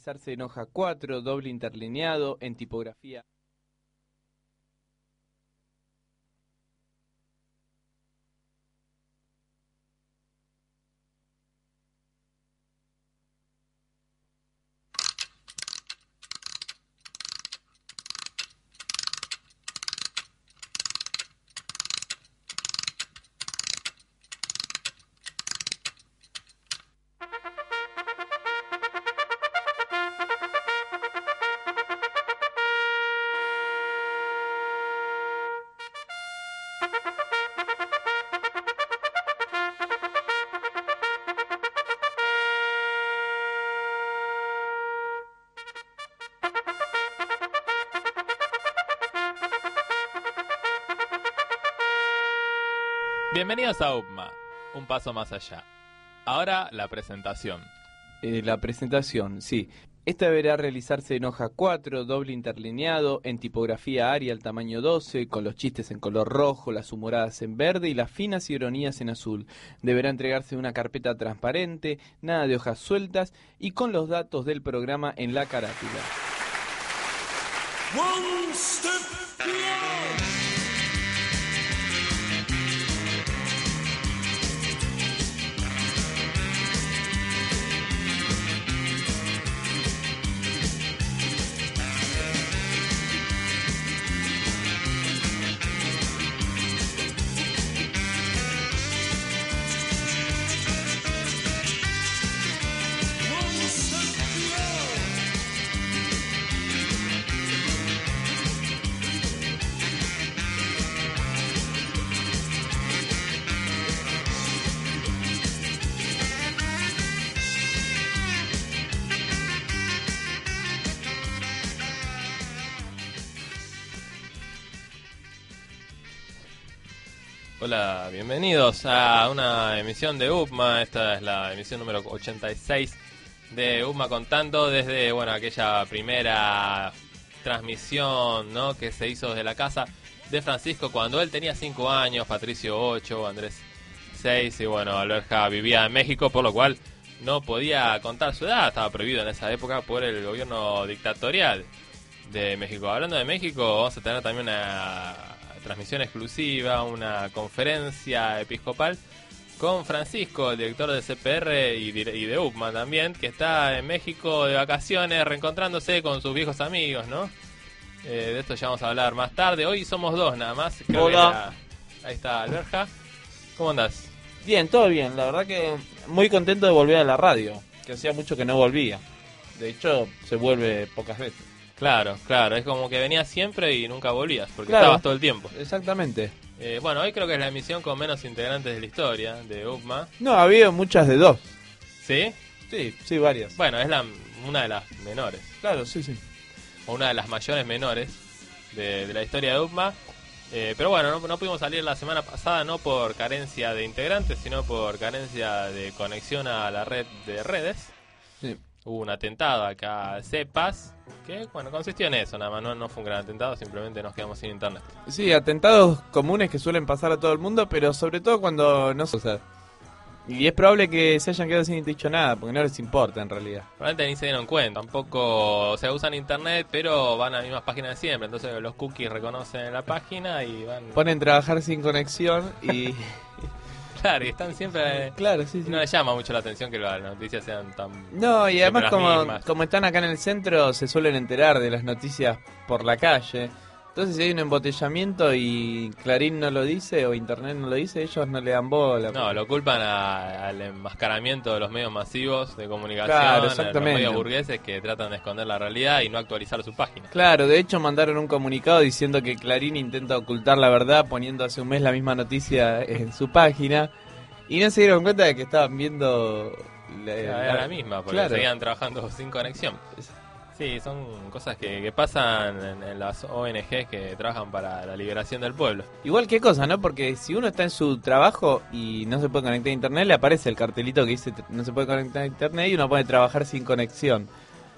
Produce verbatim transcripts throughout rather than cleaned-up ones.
realizarse en hoja cuatro, doble interlineado, en tipografía. Bienvenidos a U P M A, un paso más allá. Ahora la presentación. Eh, la presentación, sí. Esta deberá realizarse en hoja cuatro, doble interlineado, en tipografía Arial tamaño doce, con los chistes en color rojo, las humoradas en verde y las finas ironías en azul. Deberá entregarse en una carpeta transparente, nada de hojas sueltas y con los datos del programa en la carátula. One step beyond. Hola, bienvenidos a una emisión de U P M A. Esta es la emisión número ochenta y seis de U P M A contando desde, bueno, aquella primera transmisión, ¿no?, que se hizo desde la casa de Francisco cuando él tenía cinco años, Patricio ocho, Andrés seis y bueno, Alberja vivía en México, por lo cual no podía contar su edad, estaba prohibido en esa época por el gobierno dictatorial de México. Hablando de México, vamos a tener también una transmisión exclusiva, una conferencia episcopal con Francisco, el director de C P R y de, y de U P M A también, que está en México de vacaciones, reencontrándose con sus viejos amigos, ¿no? Eh, de esto ya vamos a hablar más tarde. Hoy somos dos nada más. Creo Hola. que la, ahí está Alberja. ¿Cómo andás? Bien, todo bien. La verdad que muy contento de volver a la radio, que hacía mucho que no volvía. De hecho, se vuelve pocas veces. Claro, claro. Es como que venías siempre y nunca volvías, porque Claro. estabas todo el tiempo. Exactamente. Eh, bueno, hoy creo que es la emisión con menos integrantes de la historia de U P M A. No, ha habido muchas de dos. ¿Sí? Sí, sí, varias. Bueno, es la una de las menores, Claro, sí, sí. o una de las mayores menores de, de la historia de U P M A. Eh, pero bueno, no, no pudimos salir la semana pasada, no por carencia de integrantes, sino por carencia de conexión a la red de redes. Sí. Hubo un atentado acá a Cepas, que bueno, consistió en eso, nada más, no, no fue un gran atentado, simplemente nos quedamos sin internet. Sí, atentados comunes que suelen pasar a todo el mundo, pero sobre todo cuando no se usa. Y es probable que se hayan quedado sin dicho nada, porque no les importa en realidad. Probablemente ni se dieron cuenta, tampoco, o sea, usan internet, pero van a las mismas páginas de siempre, entonces los cookies reconocen la página y van... Ponen trabajar sin conexión y... Claro, y están siempre... Claro, sí, sí. No les llama mucho la atención que las noticias sean tan... No, y además las como, mismas. como están acá en el centro, se suelen enterar de las noticias por la calle. Entonces si hay un embotellamiento y Clarín no lo dice o Internet no lo dice, ellos no le dan bola. No, lo culpan a- al enmascaramiento de los medios masivos de comunicación, Claro, a los exactamente. medios burgueses que tratan de esconder la realidad y no actualizar su página. Claro, de hecho mandaron un comunicado diciendo que Clarín intenta ocultar la verdad poniendo hace un mes la misma noticia en su página y no se dieron cuenta de que estaban viendo... la- Era la misma, porque Claro. seguían trabajando sin conexión. Sí, son cosas que, que pasan en, en las O N Ges que trabajan para la liberación del pueblo. Igual qué cosa, ¿no? Porque si uno está en su trabajo y no se puede conectar a internet, le aparece el cartelito que dice no se puede conectar a internet y uno puede trabajar sin conexión.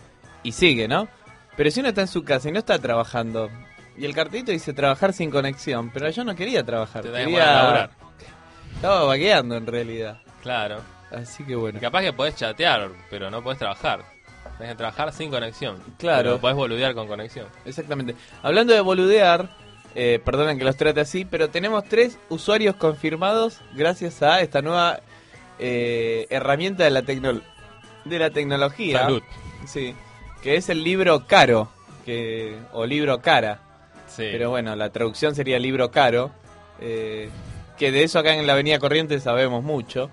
Y sigue, ¿no? Pero si uno está en su casa y no está trabajando, y el cartelito dice trabajar sin conexión, pero yo no quería trabajar, Te tenés que poner a quería... laburar. Estaba vagueando en realidad. Claro. Así que bueno. Y capaz que podés chatear, pero no podés trabajar. Tenés que trabajar sin conexión. Claro. Pero podés boludear con conexión. Exactamente. Hablando de boludear, eh, perdonen que los trate así, pero tenemos tres usuarios confirmados gracias a esta nueva eh, herramienta de la, tecno de la tecnología. Salud. Sí, que es el libro caro, que o libro cara. Sí. Pero bueno, la traducción sería libro caro, eh, que de eso acá en la Avenida Corrientes sabemos mucho.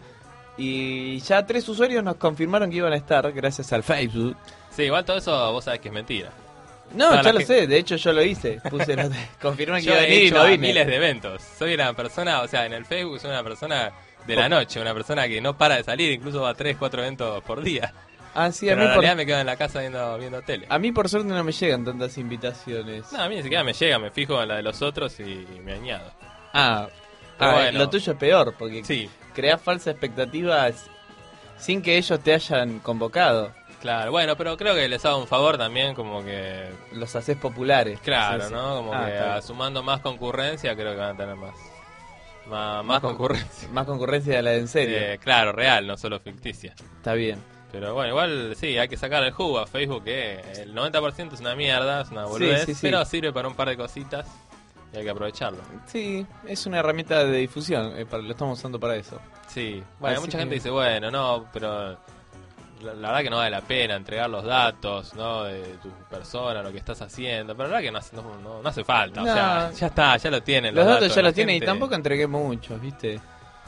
Y ya tres usuarios nos confirmaron que iban a estar gracias al Facebook. Sí, igual todo eso vos sabés que es mentira. No, Toda ya la lo gente- sé, de hecho yo lo hice. Puse la- confirmé que Yo iba a he venir y hecho no a vine. miles de eventos. Soy una persona, o sea, en el Facebook soy una persona de la noche, una persona que no para de salir, incluso va a tres, cuatro eventos por día. Ah, sí, a Pero mí, en por, realidad me quedo en la casa viendo, viendo tele. a mí por suerte no me llegan tantas invitaciones. No, a mí ni siquiera me llega, me fijo en la de los otros y me añado. Ah, Pero ah, bueno. lo tuyo es peor, porque Sí, creás falsas expectativas sin que ellos te hayan convocado. claro. Bueno, pero creo que les hago un favor también, como que... Los haces populares. Claro, Sí, sí. ¿no? Como Ah, que está bien. sumando más concurrencia, creo que van a tener más... Más, más Más con- concurrencia. Más concurrencia de la de en serio. Eh, claro, real, no solo ficticia. Está bien. Pero bueno, igual sí, hay que sacar el jugo a Facebook, que el noventa por ciento es una mierda, es una boludez, sí, sí. pero sirve para un par de cositas y hay que aprovecharlo. Sí, es una herramienta de difusión, eh, para- lo estamos usando para eso. Sí, bueno, Así mucha que- gente dice, bueno, no, pero la, la verdad que no vale la pena entregar los datos, ¿no? De tu persona, lo que estás haciendo, pero la verdad que no, hace- no, no- no hace falta, o No. sea, ya está, ya lo tienen. Los datos ya de la los tienen y gente. tampoco entregué muchos, ¿viste?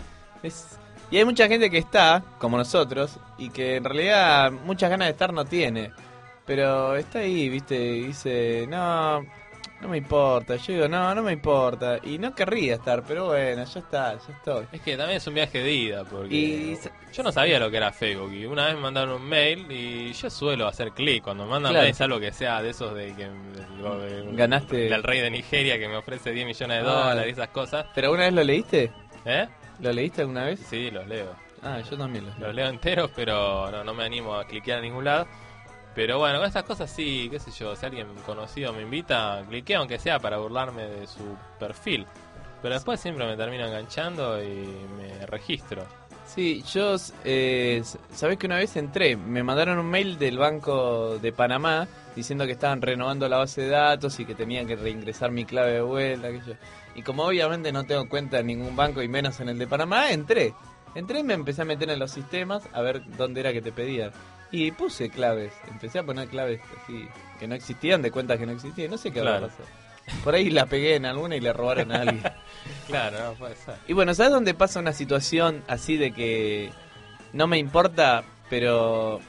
Es... Y hay mucha gente que está, como nosotros, y que en realidad muchas ganas de estar no tiene. Pero está ahí, ¿viste? Y dice, no, no me importa. Yo digo, no, no me importa. Y no querría estar, pero bueno, ya está, ya estoy. Es que también es un viaje de ida, porque Y- yo no sabía lo que era Facebook y una vez me mandaron un mail y yo suelo hacer clic cuando me mandan Claro. mail, salvo que sea de esos de que de- de- Ganaste. del rey de Nigeria que me ofrece diez millones de Ah. dólares y esas cosas. ¿Pero alguna vez lo leíste? ¿Eh? ¿Lo leíste alguna vez? Sí, los leo. Ah, yo también lo leí. Los leo enteros, pero no, no me animo a cliquear a ningún lado. Pero bueno, con estas cosas sí, qué sé yo, si alguien conocido me invita, cliqueo aunque sea para burlarme de su perfil. Pero después siempre me termino enganchando y me registro. Sí, yo, eh, sabés que una vez entré, me mandaron un mail del Banco de Panamá diciendo que estaban renovando la base de datos y que tenían que reingresar mi clave de vuelta, que yo. Y como obviamente no tengo cuenta en ningún banco y menos en el de Panamá, entré. Entré y me empecé a meter en los sistemas a ver dónde era que te pedían. Y puse claves, empecé a poner claves así que no existían, de cuentas que no existían, no sé qué Claro. habrá pasado. Por ahí la pegué en alguna y le robaron a alguien. Claro, no puede ser. Y bueno, ¿sabes dónde pasa una situación así de que no me importa, pero...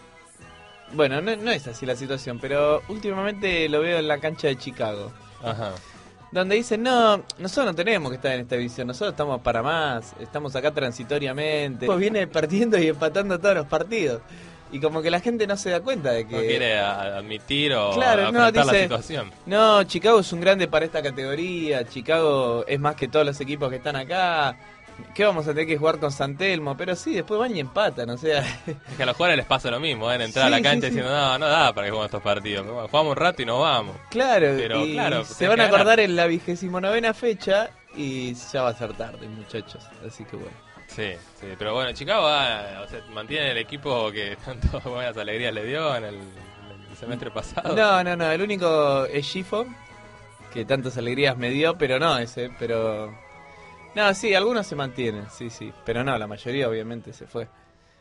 Bueno, no, no es así la situación, pero últimamente lo veo en la cancha de Chicago. Ajá. Donde dicen, no, nosotros no tenemos que estar en esta división, nosotros estamos para más, estamos acá transitoriamente. Pues viene perdiendo y empatando todos los partidos. Y como que la gente no se da cuenta de que... No quiere a- admitir o Claro, no, afrontar la dice- situación. No, Chicago es un grande para esta categoría, Chicago es más que todos los equipos que están acá. ¿Qué vamos a tener que jugar con San Telmo? Pero sí, después van y empatan, o sea... Es que a los jugadores les pasa lo mismo, ¿eh? En entrar a Sí, la cancha sí, sí. diciendo, no, no da para que juguemos estos partidos. Pero bueno, jugamos un rato y nos vamos. Claro, Pero, y claro, se tenés van que a ganar. acordar en la vigésimo novena fecha y ya va a ser tarde, muchachos. Así que bueno. Sí, sí, pero bueno, Chicago ah, o sea, mantiene el equipo que tanto buenas alegrías le dio en el, en el semestre pasado. No, no, no, el único es Gifo, que tantas alegrías me dio, pero no ese, pero... No, sí, algunos se mantienen, sí, sí, pero no, la mayoría obviamente se fue.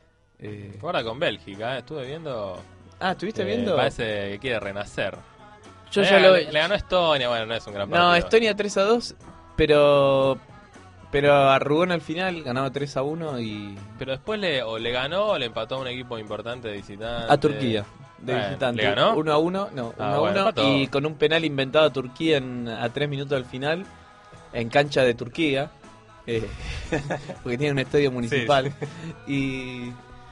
Eh... Ahora con Bélgica, ¿eh? Estuve viendo. Ah, ¿estuviste eh, viendo? Parece que quiere renacer. Yo Eh, ya lo... Le ganó Estonia, bueno, no es un gran partido. No, Estonia tres a dos, pero... Pero arrugó en el final, ganaba tres a uno y... Pero después le, o le ganó o le empató a un equipo importante de visitante. A Turquía, de Bueno, visitante. ¿le ganó? uno a uno, no, Ah, uno a bueno, uno, empató. y con un penal inventado a Turquía en, a tres minutos del final, en cancha de Turquía, eh, porque tiene un estadio municipal. Y,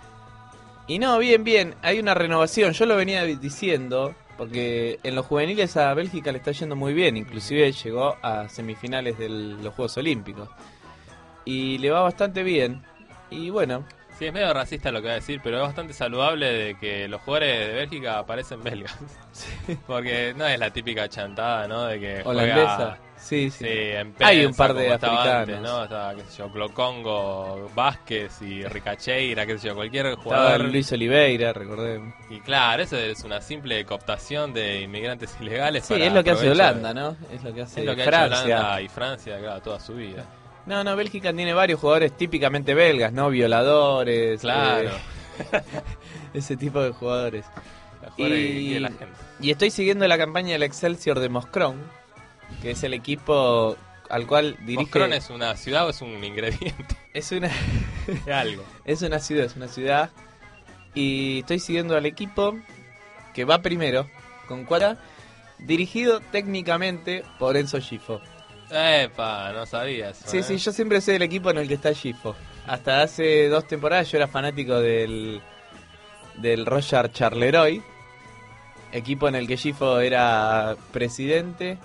y no, bien, bien, hay una renovación, yo lo venía diciendo, porque en los juveniles a Bélgica le está yendo muy bien, inclusive llegó a semifinales de los Juegos Olímpicos. Y le va bastante bien, y bueno, Sí, es medio racista lo que voy a decir, pero es bastante saludable de que los jugadores de Bélgica parecen belgas. Sí. Porque no es la típica chantada, ¿no? De que Holandesa. juega... Sí, Sí, sí. en Hay Penza, un par de como estaba africanos. antes, ¿no? Estaba, qué sé yo, Clocongo, Vázquez y Ricacheira, qué sé yo, cualquier Estaba jugador. Luis Oliveira, recordemos. Y claro, eso es una simple cooptación de inmigrantes ilegales. Sí, para es lo que hace provecho de- Holanda, ¿no? Es lo que hace Es lo que ha hecho Francia. Holanda y Francia, claro, toda su vida. No, no, Bélgica tiene varios jugadores típicamente belgas, ¿no? Violadores. Claro. eh, ese tipo de jugadores. La jugadora que Y, quiere la gente. y estoy siguiendo la campaña del Excelsior de Moscrón, que es el equipo al cual dirige... ¿Moscrón es una ciudad o es un ingrediente es una de algo? es una ciudad, es una ciudad. Y estoy siguiendo al equipo que va primero, con cuatro, dirigido técnicamente por Enzo Gifo. Epa, no sabías. Sí, sí, yo siempre soy el equipo en el que está Gifo. Hasta hace dos temporadas yo era fanático del, del Roger Charleroi, equipo en el que Gifo era presidente,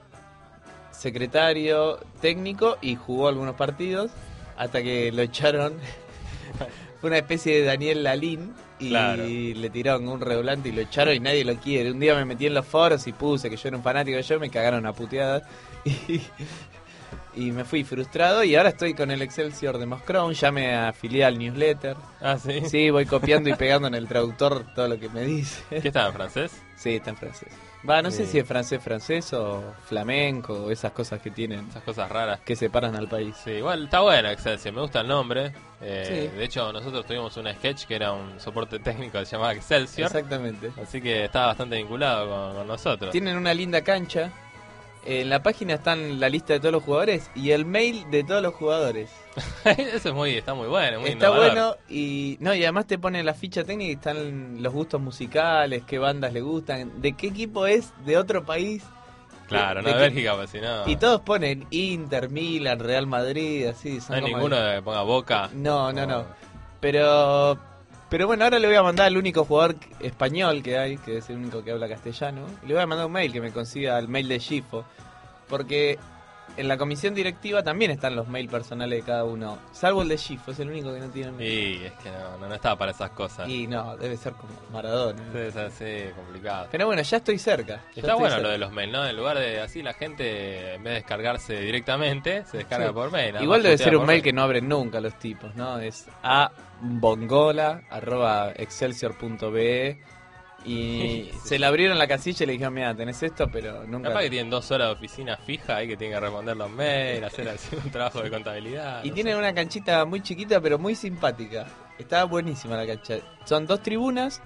secretario, técnico y jugó algunos partidos hasta que lo echaron. Fue una especie de Daniel Lalín y Claro. le tiraron un redoblante y lo echaron y nadie lo quiere. Un día me metí en los foros y puse que yo era un fanático de yo, me cagaron a puteadas y, y me fui frustrado y ahora estoy con el Excelsior de Moscrón, ya me afilié al newsletter. Ah, sí. Sí, voy copiando y pegando en el traductor todo lo que me dice. ¿Qué estaba en francés? Sí, está en francés. Va, no sé Sí. si es francés francés o flamenco o esas cosas que tienen Esas cosas raras. que separan al país. Sí, igual está bueno Excelsior, me gusta el nombre. Eh, Sí. De hecho, nosotros tuvimos un sketch que era un soporte técnico que se llamaba Excelsior. Exactamente. Así que está bastante vinculado con, con nosotros. Tienen una linda cancha. En la página están la lista de todos los jugadores y el mail de todos los jugadores. Eso es muy, está muy bueno, muy Está innovador. bueno y no y además te pone la ficha técnica y están los gustos musicales, qué bandas le gustan, de qué equipo es de otro país. Claro, no de de qué- Bélgica, pues si no. Y todos ponen Inter, Milan, Real Madrid, así. No son hay como- ninguno que ponga Boca. No, no, no. O- Pero pero bueno, ahora le voy a mandar al único jugador español que hay, que es el único que habla castellano, y le voy a mandar un mail que me consiga el mail de Gifo, porque en la comisión directiva también están los mails personales de cada uno, salvo el de Gifo, es el único que no tiene mail. Y es que no, no, no estaba para esas cosas. Y no, debe ser como Maradona. Es así, complicado. Pero bueno, ya estoy cerca. ya Está estoy bueno cerca. lo de los mails, ¿no? En lugar de así la gente, en vez de descargarse directamente, se descarga Sí. por mail. nada Igual más debe putea ser un por mail que no abren nunca los tipos, ¿no? Es a bongola arroba excelsior punto be y Sí. se le abrieron la casilla y le dijeron, mira, tenés esto, pero nunca... Capaz que tienen dos horas de oficina fija ahí que tienen que responder los mails, hacer así un trabajo de contabilidad. Y no tienen sé. una canchita muy chiquita pero muy simpática. Está buenísima la cancha. Son dos tribunas.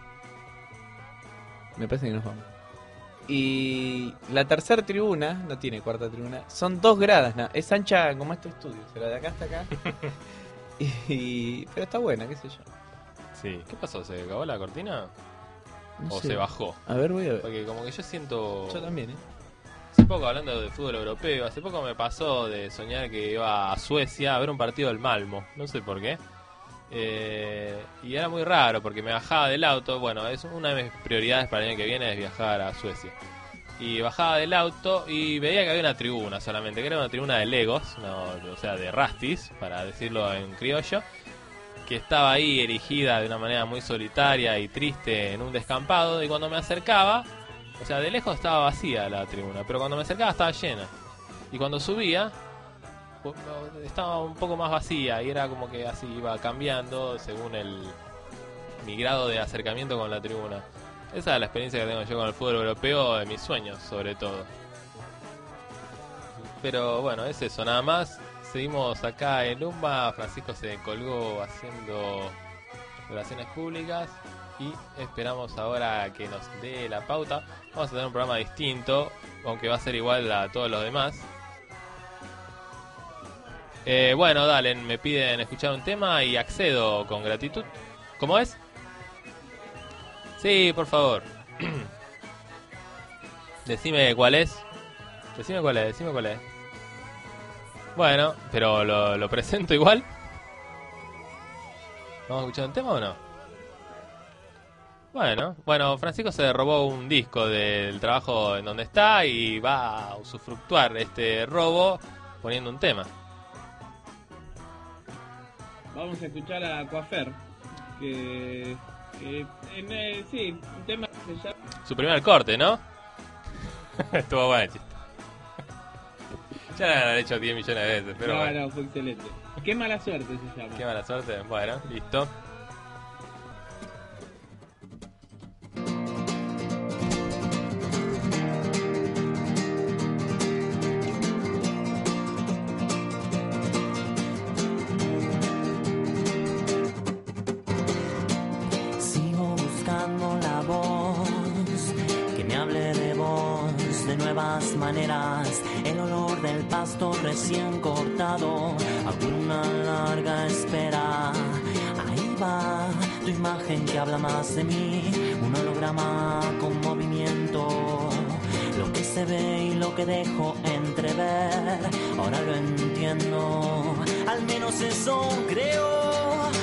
Me parece que nos vamos. Y la tercera tribuna, no tiene cuarta tribuna, son dos gradas, ¿no? Es ancha como este estudio, será de acá hasta acá. y, pero está buena, qué sé yo. Sí. ¿Qué pasó? ¿Se acabó la cortina? No ¿O sé. se bajó? A ver, voy a ver. Porque como que yo siento... Yo también, ¿eh? Hace poco, hablando de fútbol europeo, hace poco me pasó de soñar que iba a Suecia a ver un partido del Malmo, no sé por qué. Eh, y era muy raro porque me bajaba del auto, bueno, es una de mis prioridades para el año que viene es viajar a Suecia. Y bajaba del auto y veía que había una tribuna solamente, que era una tribuna de Legos, no, o sea, de Rastis, para decirlo en criollo, que estaba ahí erigida de una manera muy solitaria y triste en un descampado, y cuando me acercaba, o sea, de lejos estaba vacía la tribuna, pero cuando me acercaba estaba llena. Y cuando subía, pu- estaba un poco más vacía y era como que así iba cambiando según el mi grado de acercamiento con la tribuna. Esa es la experiencia que tengo yo con el fútbol europeo, de mis sueños sobre todo. Pero bueno, es eso, nada más. Seguimos acá en Umba. Francisco se colgó haciendo relaciones públicas y esperamos ahora que nos dé la pauta. Vamos a tener un programa distinto, aunque va a ser igual a todos los demás. Eh, bueno, dale, me piden escuchar un tema y accedo con gratitud. ¿Cómo es? Sí, por favor. Decime cuál es. Decime cuál es, decime cuál es. Bueno, pero lo, lo presento igual. ¿Vamos a escuchar un tema o no? Bueno, bueno, Francisco se robó un disco del trabajo en donde está y va a usufructuar este robo poniendo un tema. vamos a escuchar a Coafer, que, que en, eh, sí, un tema que se llama... Su primer corte, ¿no? Estuvo bueno el chiste. Ya lo han hecho diez millones de veces, pero no, bueno. no, fue excelente. Qué mala suerte se llama. Qué mala suerte. Bueno, listo. Sigo buscando la voz que me hable de vos, de nuevas maneras, el olor del pasto recién cortado, alguna larga espera. Ahí va tu imagen que habla más de mí, un holograma con movimiento. Lo que se ve y lo que dejo entrever, ahora lo entiendo, al menos eso creo.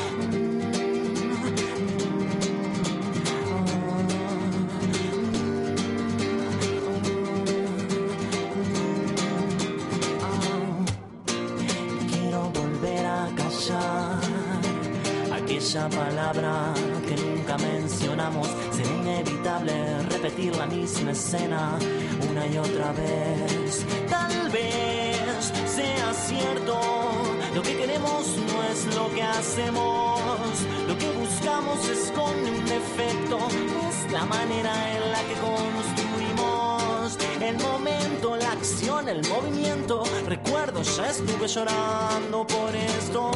Aquella palabra que nunca mencionamos, será inevitable repetir la misma escena una y otra vez. Tal vez sea cierto, lo que queremos no es lo que hacemos, lo que buscamos esconde un defecto, es la manera en la que construimos el momento, la acción, el movimiento. Recuerdo, ya estuve llorando por esto.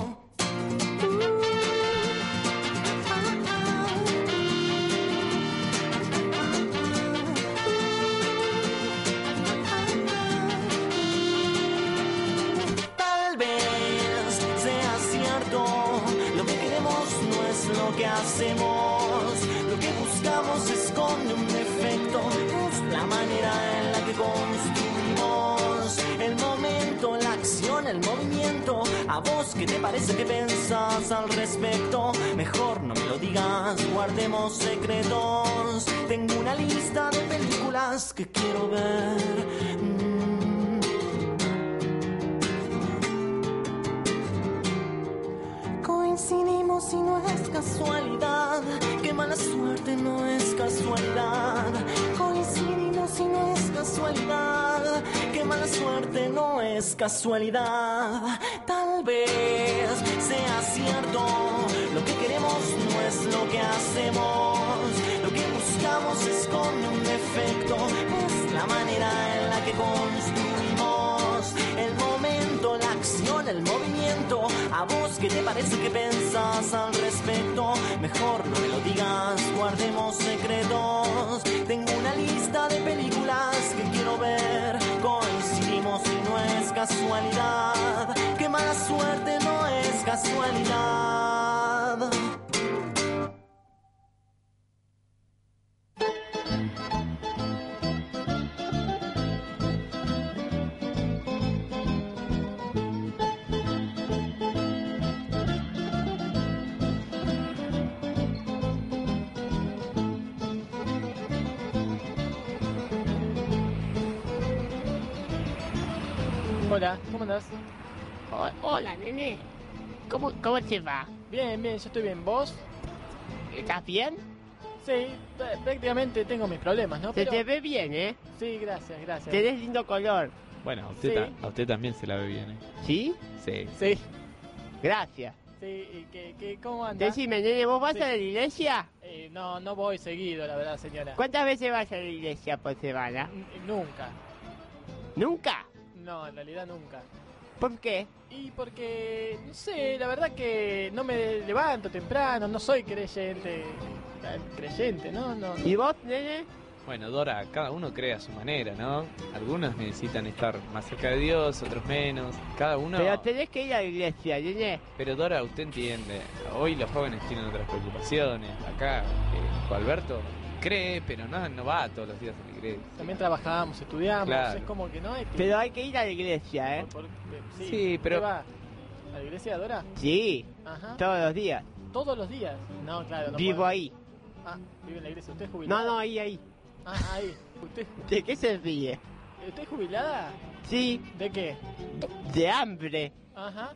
Lo que hacemos, lo que buscamos esconde un defecto, es la manera en la que construimos el momento, la acción, el movimiento. ¿A vos qué te parece, que pensás al respecto? Mejor no me lo digas, guardemos secretos. Tengo una lista de películas que quiero ver. Mm. Coincidimos y no es casualidad, qué mala suerte, no es casualidad. Coincidimos y no es casualidad, qué mala suerte, no es casualidad. Tal vez sea cierto, lo que queremos no es lo que hacemos, lo que buscamos esconde un defecto, es la manera en la que construimos el momento, la acción, el movimiento. ¿A vos qué te parece, que pensás al respecto? Mejor no me lo digas, guardemos secretos. Tengo una lista de películas que quiero ver. Coincidimos y no es casualidad, qué mala suerte, no es casualidad. Hola, ¿cómo andás? Oh, hola, nene. ¿Cómo, ¿Cómo te va? Bien, bien, yo estoy bien. ¿Vos? ¿Estás bien? Sí, prácticamente tengo mis problemas, ¿no? Se Pero... te ve bien, ¿eh? Sí, gracias, gracias. Tenés lindo color. Bueno, a usted, Sí. ta- a usted también se la ve bien, ¿eh? ¿Sí? Sí. Sí, Gracias. sí, ¿y qué, qué, cómo andás? Decime, nene, ¿vos vas Sí. a la iglesia? Eh, no, no voy seguido, la verdad, señora. ¿Cuántas veces vas a la iglesia por semana? N- Nunca. ¿Nunca? No, en realidad nunca. ¿Por qué? Y porque, no sé, la verdad que no me levanto temprano, no soy creyente, eh, creyente, ¿no? no. ¿Y vos, nene? Bueno, Dora, cada uno cree a su manera, ¿no? Algunos necesitan estar más cerca de Dios, otros menos. Cada uno... Pero tenés que ir a la iglesia, nene. Pero Dora, usted entiende. Hoy los jóvenes tienen otras preocupaciones. Acá, eh, Juan Alberto cree, pero no, no va todos los días a la iglesia. También trabajamos, estudiamos, Claro. es como que no hay que... Pero hay que ir a la iglesia, ¿eh? por- por- sí, Sí, pero- ¿qué va? ¿A la iglesia, Dora? Sí, Ajá. todos los días. ¿Todos los días? No, claro, no Vivo puedo. ahí. Ah, vive en la iglesia. ¿Usted es No, jubilada? no, ahí, ahí. Ah, ahí. ¿Usted, ¿De qué se ríe? ¿Usted es jubilada? Sí, ¿De qué? de hambre. Ajá.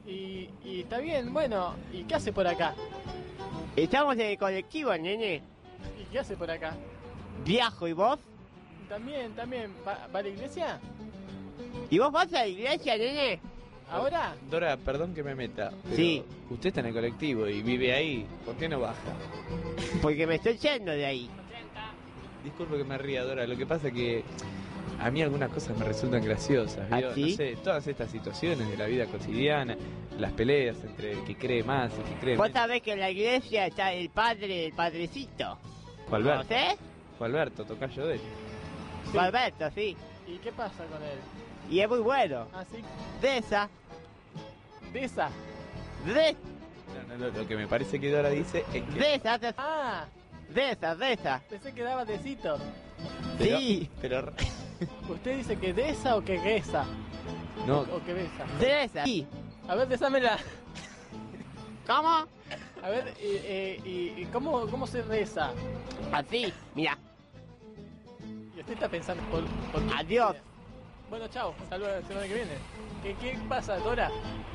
Y, y está bien, bueno, ¿y qué hace por acá? Estamos en el colectivo, nene. ¿Y qué hace por acá? Viajo, ¿y vos? También, también, ¿va, va a la iglesia? ¿Y vos vas a la iglesia, nene? ¿Ahora? Dora, perdón que me meta. Pero Sí. Usted está en el colectivo y vive ahí. ¿Por qué no baja? Porque me estoy yendo de ahí. Disculpe que me ría, Dora. Lo que pasa que a mí algunas cosas me resultan graciosas. ¿vio? ¿Ah, sí? No sé, todas estas situaciones de la vida cotidiana, las peleas entre el que cree más, el que cree Vos menos. sabés que en la iglesia está el padre, el padrecito. Jualberto. ¿Conocés? Jualberto, tocayo de él. Sí. Alberto, sí. ¿Y qué pasa con él? Y es muy bueno. Ah, sí, De esa. de esa. De, No, no, no, lo que me parece que Dora dice es que... de esa. De, Ah, de esa, de esa. pensé que daba tecito. Pero- Sí. Pero... ¿Usted dice que de esa o que gesa? No, ¿O que besa? De esa. Sí. A ver, desámela. ¿Cómo? A ver, eh, eh, y, y cómo, ¿cómo se reza? Así. Mira. Y usted está pensando por, por qué? Adiós. Bueno, chao, hasta luego la semana que viene. ¿Qué, qué pasa, Dora?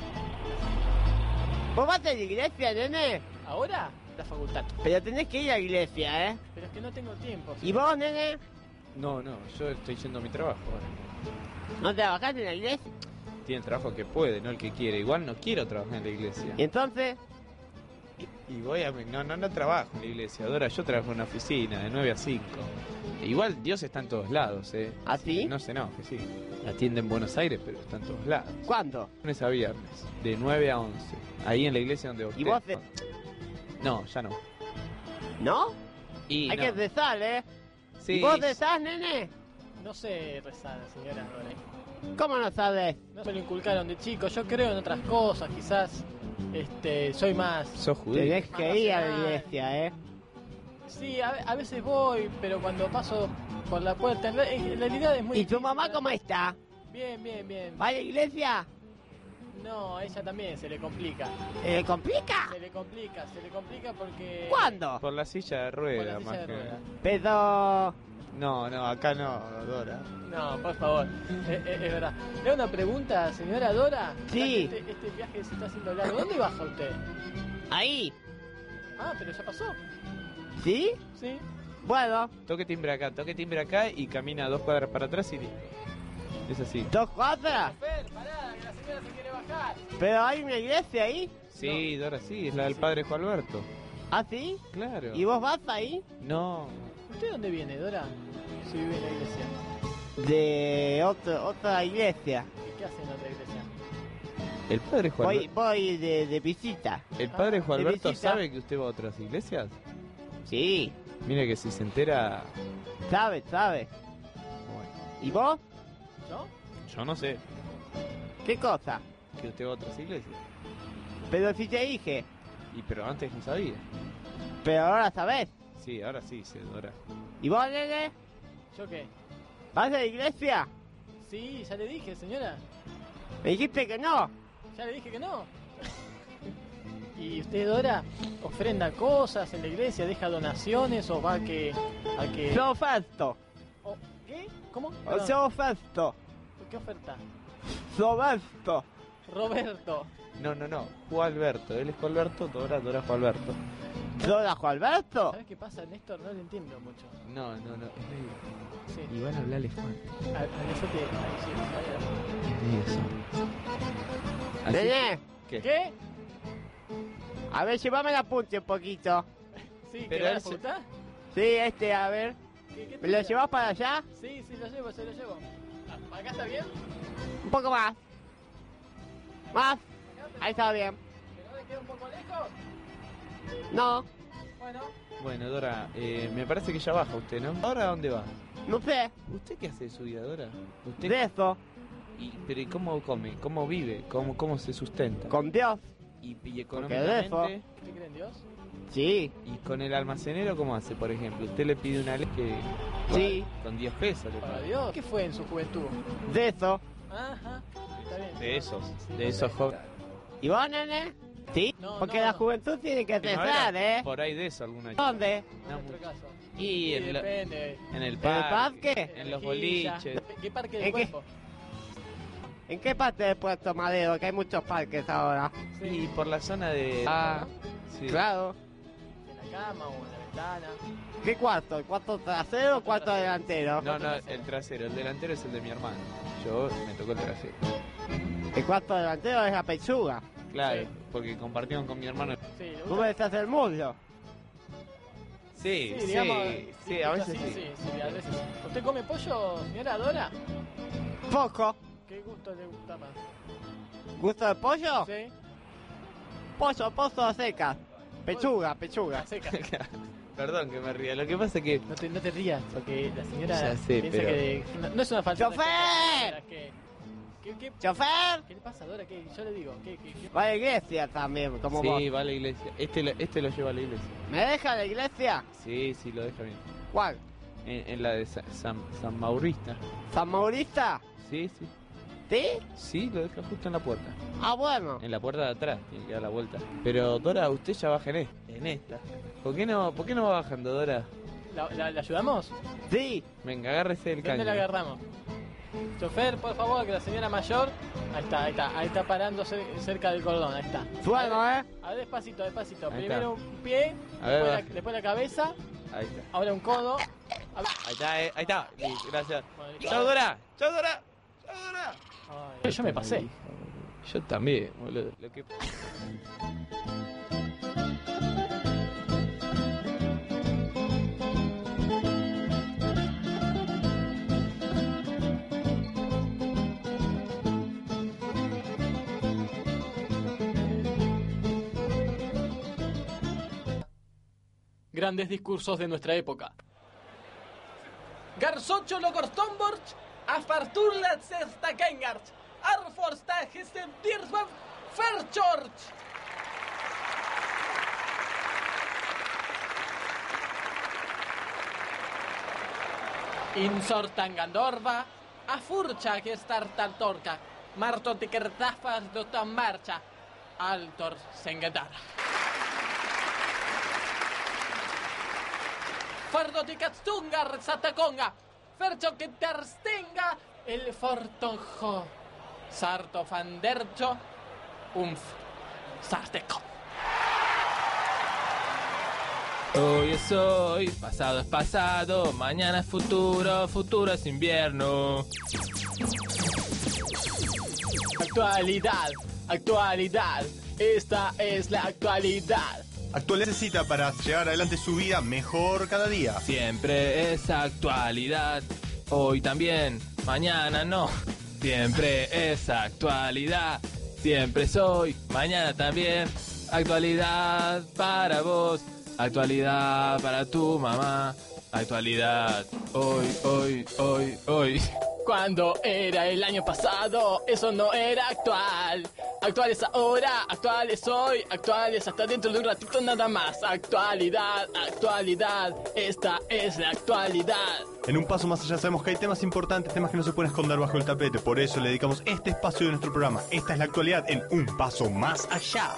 ¿Vos vas a la iglesia, nene? ¿Ahora? La facultad. Pero tenés que ir a la iglesia, ¿eh? Pero es que no tengo tiempo. ¿Y vos, nene? no, no, yo estoy yendo a mi trabajo ahora. ¿No trabajás en la iglesia? Tiene el trabajo que puede, no el que quiere. Igual no quiero trabajar en la iglesia. ¿Y entonces? Y voy a... No, no, no trabajo en la iglesia, Dora. Yo trabajo en una oficina de nueve a cinco. Igual Dios está en todos lados, ¿eh? ¿Ah, sí? No se enoje, sí. Atiende en Buenos Aires, pero está en todos lados. ¿Cuándo? Lunes a viernes, de nueve a once. Ahí en la iglesia donde vos ¿Y vos? estés. No, ya no. ¿No? Y Hay no. que rezar, ¿eh? Sí, ¿Y vos rezás, nene? No sé rezar, señora Dora. ¿Cómo no sabes? No se lo inculcaron de chico. Yo creo en otras cosas, quizás. Este, soy más. sos judío. Tenés que ir a la iglesia, ¿eh? Sí, a, a veces voy, pero cuando paso por la puerta, en, re- en realidad es muy. ¿Y tu difícil, mamá ¿no? cómo está? Bien, bien, bien. ¿Va a la iglesia? No, a ella también se le complica. ¿Eh, ¿Complica? Se le complica, se le complica porque. ¿Cuándo? Por la silla de Por rueda, la silla más de que... ruedas. Pero... No, no, acá no, Dora. No, por favor, es, es- es verdad. Le hago una pregunta, señora Dora. Sí. Este, este viaje se está haciendo largo. ¿Dónde baja usted? Ahí. Ah, pero ya pasó. ¿Sí? Sí. Bueno, Toque timbre acá, toque timbre acá y camina dos cuadras para atrás y listo. Es así. dos cuadras. Fer, pará, que la señora se quiere bajar. Pero hay una iglesia ahí. Sí, Dora, sí, es la del padre Juan Alberto. ¿Ah, sí? Claro. ¿Y vos vas ahí? No, ¿Usted dónde viene, Dora? Si vive en la iglesia. De otro, otra iglesia. ¿Y qué hace en otra iglesia? el padre Juan Voy, Alberto... voy de, de visita. ¿El padre Ah, Juan de Alberto visita. sabe que usted va a otras iglesias? Sí, Mire que si se entera... sabe, sabe. Bueno, ¿Y vos? ¿Yo? yo no sé ¿Qué cosa? que usted va a otras iglesias. Pero si te dije. Y pero antes no sabía. Pero ahora sabés. Sí, ahora sí, sé, Dora. ¿Y vos, nene? ¿Yo qué? ¿Vas a la iglesia? Sí, ya le dije, señora. Me dijiste que no. Ya le dije que no. ¿Y usted, Dora, ofrenda cosas en la iglesia, deja donaciones o va a que... a que... Yo oferto. o- ¿Qué? ¿Cómo? O Perdón, yo oferto. ¿qué oferta? Yo oferto. Roberto. No, no, no. Juan Alberto. Él es Juan Alberto, Dora, Dora Juan Alberto. ¿Yo la Juan Alberto? ¿Sabes qué pasa, Néstor? No le entiendo mucho. No, no, no. Es medio... Sí. Igual hablarle Juan. A, a eso te... ahí sí, ahí- Es medio eso. Así- Nene, ¿Qué? ¿Qué? a ver, llévame el apunte un poquito. Sí, Pero ¿que va a él la se- facultad? Sí, este, a ver. ¿Qué, qué te ¿Me lo queda? llevas para allá? Sí, sí, lo llevo, se lo llevo. Ah, ¿acá está bien? Un poco más. Más. Ahí está bien. ¿Que no le queda un poco lejos? No, Bueno, Bueno, Dora, eh, me parece que ya baja usted, ¿no? ¿Ahora a dónde va? no sé. ¿Usted qué hace de su vida, Dora? ¿Usted... De eso. Y, pero ¿y cómo come? ¿Cómo vive? ¿Cómo, cómo se sustenta? Con Dios. Y, y de económicamente... eso. ¿usted cree en Dios? Sí. ¿Y con el almacenero cómo hace, por ejemplo? Usted le pide una ley que... Sí. Con diez pesos le Para paga. Dios. ¿Qué fue en su juventud? De eso. Ajá, está bien. De esos, de esos jóvenes. ¿Y vos, nene? Sí. No, Porque no, la no. juventud tiene que rezar, ¿eh? Por ahí de eso alguna... ¿Dónde? En No, nuestro caso. Y Sí, en, la- depende. en el el parque, parque? en los Rejilla. boliches. ¿Qué parque del ¿En qué? cuerpo? ¿En qué parte del Puerto Madero? Que hay muchos parques ahora. Y por la zona de... Ah, sí. claro. En la cama o en la ventana. ¿Qué cuarto? ¿El cuarto trasero o el cuarto delantero? No, no, el trasero. El delantero es el de mi hermano. Yo me tocó el trasero. El cuarto delantero es la pechuga. Claro, Sí. porque compartimos con mi hermano. Sí, le ¿Tú gusta- me estás el muslo? Sí, sí, digamos, sí, a mucho veces así, sí. sí, sí, a veces sí. ¿Usted come pollo, señora Dora? Poco. ¿Qué gusto le gusta más? ¿Gusto de pollo? ¿Sí? Pollo, pollo seca. Pechuga, pechuga. Seca. Perdón que me ría. Lo que pasa es que... No te, no te rías, porque la señora Ya sé, piensa pero- que no es una falta. ¡Chofer! ¿Qué, qué, qué, ¿Chofer? ¿Qué le pasa, Dora? ¿Qué? Yo le digo, ¿qué? qué, qué? Va a la iglesia también, como vos. Sí, va a la iglesia. Este lo, este lo lleva a la iglesia. ¿Me deja la iglesia? Sí, sí, lo deja bien. ¿Cuál? En, en la de Sa- San, San Maurista. ¿San Maurista? Sí, sí. ¿Sí? Sí, lo deja justo en la puerta. Ah, bueno. En la puerta de atrás, tiene que dar la vuelta. Pero Dora, usted ya baja en esta. En esta. ¿Por qué no, por qué no va bajando, Dora? ¿La, la, la ayudamos? Sí. Venga, agárrese del ¿Dónde caño. la agarramos? Chofer, por favor, que la señora mayor. Ahí está, ahí está, ahí está parando cer- cerca del cordón, ahí está. Bueno, ¿eh? A ver, despacito, despacito. Ahí Primero un pie, A ver, después, la, baje. después la cabeza, Ahí está. ahora un codo. A ver. Ahí está, eh, ahí está. Listo, gracias. Bueno, Chao, Dora. Chao, Dora. Chao, Dora. Ay, yo me pasé. Yo también, boludo. Lo que... Grandes discursos de nuestra época. Garsocho Logortomborch, Afarturlat Sestakengart, Arforsta Gestemtirswam, Ferchorch. Insortangandorva, Afurcha Gestartartorca, Marto Tikertafas Dotan Marcha, Altor Sengadara. Fardo de Katstungar, Sataconga, Fercho que terstenga, el fortonjo, Sarto fandercho, umf, sarteco. Hoy es hoy, pasado es pasado, mañana es futuro, futuro es invierno. Actualidad, actualidad, esta es la actualidad. Actualidad necesita para llevar adelante su vida mejor cada día. Siempre es actualidad, hoy también, mañana no. Siempre es actualidad, siempre es hoy, mañana también. Actualidad para vos, actualidad para tu mamá. Actualidad, hoy, hoy, hoy, hoy. Cuando era el año pasado, eso no era actual. Actual es ahora, actual es hoy, actual es hasta dentro de un ratito nada más. Actualidad, actualidad, esta es la actualidad. En un paso más allá sabemos que hay temas importantes, temas que no se pueden esconder bajo el tapete. Por eso le dedicamos este espacio de nuestro programa. Esta es la actualidad en Un Paso Más Allá.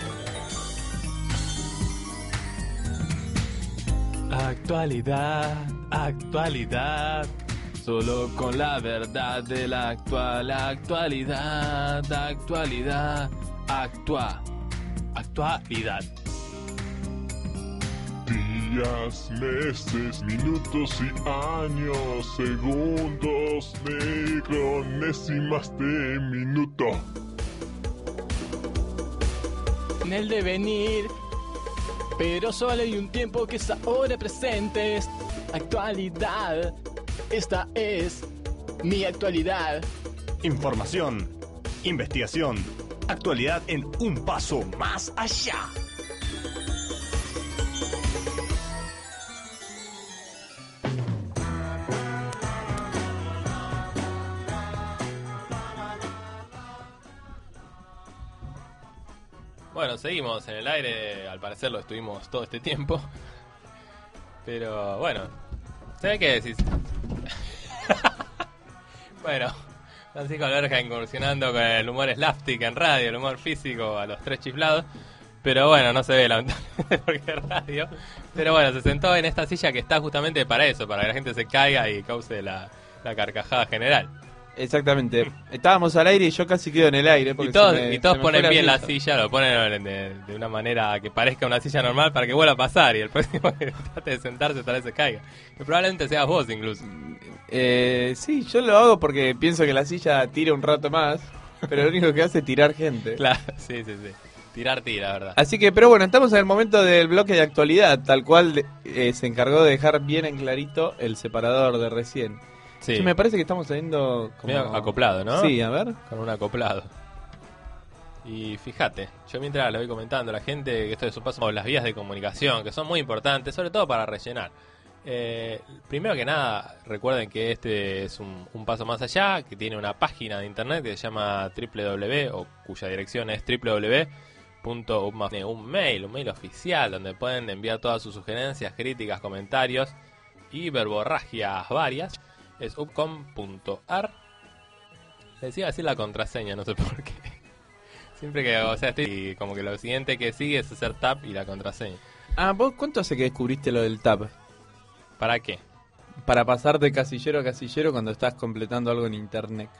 Actualidad, actualidad. Solo con la verdad de la actual actualidad, actualidad, actua, actualidad. Días, meses, minutos y años, segundos, micronésimas de minuto. En el devenir, pero solo hay un tiempo que es ahora presente. Es actualidad, esta es mi actualidad. Información, investigación, actualidad en Un Paso Más Allá. Bueno, seguimos en el aire, al parecer lo estuvimos todo este tiempo. Pero bueno, ¿sabe qué decís? Bueno, Francisco Alberja incursionando con el humor slapstick en radio, el humor físico a los tres chiflados. Pero bueno, no se ve lamentablemente porque es radio. Pero bueno, se sentó en esta silla que está justamente para eso, para que la gente se caiga y cause la, la carcajada general. Exactamente. Estábamos al aire y yo casi quedo en el aire. Y todos, me, y todos ponen bien la silla. silla, lo ponen de, de una manera que parezca una silla normal para que vuelva a pasar. Y el próximo que trate de sentarse tal vez se caiga. Y probablemente seas vos incluso. Eh, sí, yo lo hago porque pienso que la silla tira un rato más. Pero lo único que hace es tirar gente. Claro, sí, sí, sí. Tirar tira, verdad. Así que, pero bueno, estamos en el momento del bloque de actualidad, tal cual eh, se encargó de dejar bien en clarito el separador de recién. Sí. Sí, me parece que estamos teniendo como... Medio acoplado, ¿no? Sí, a ver. Con un acoplado. Y fíjate, yo mientras le voy comentando a la gente que esto es un paso por las vías de comunicación, que son muy importantes, sobre todo para rellenar. Eh, primero que nada, recuerden que este es un, un paso más allá, que tiene una página de internet que se llama www, o cuya dirección es www. Punto, un mail, un mail oficial donde pueden enviar todas sus sugerencias, críticas, comentarios y verborragias varias. Es upcom punto ar. Les iba a decir la contraseña, no sé por qué. Siempre que, o sea, estoy como que lo siguiente que sigue es hacer tab y la contraseña. Ah, ¿vos cuánto hace que descubriste lo del tab? ¿Para qué? Para pasar de casillero a casillero cuando estás completando algo en internet.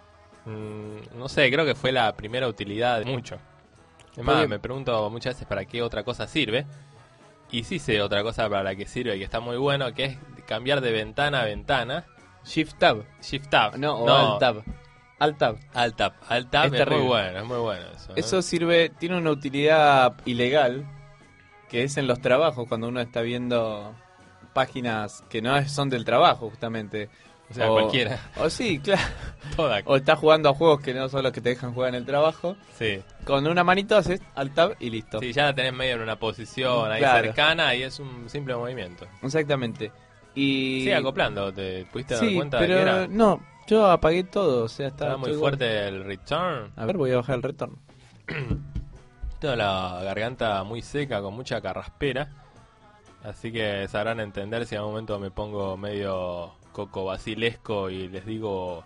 Mm, no sé, creo que fue la primera utilidad de mucho. Es más, me pregunto muchas veces para qué otra cosa sirve. Y sí sé otra cosa para la que sirve y que está muy bueno, que es cambiar de ventana a ventana. Shift Tab. Shift Tab. No, o no. Alt Tab. Alt Tab. Alt Tab. Alt Tab es, es muy bueno, es muy bueno eso. ¿eh? Eso sirve, tiene una utilidad ilegal, que es en los trabajos, cuando uno está viendo páginas que no son del trabajo, justamente. O sea, o, cualquiera. O sí, claro. Toda. O estás jugando a juegos que no son los que te dejan jugar en el trabajo. Sí. Con una manito haces Alt Tab y listo. Sí, ya la tenés medio en una posición ahí claro. cercana y es un simple movimiento. Exactamente. Y... Sigue acoplando, ¿te pudiste dar sí, cuenta pero de que era? no, yo apagué todo, o sea, estaba Estaba muy todo fuerte igual. el return. A ver, voy a bajar el return. Tengo la garganta muy seca, con mucha carraspera. Así que sabrán entender si en algún momento me pongo medio coco basilesco y les digo...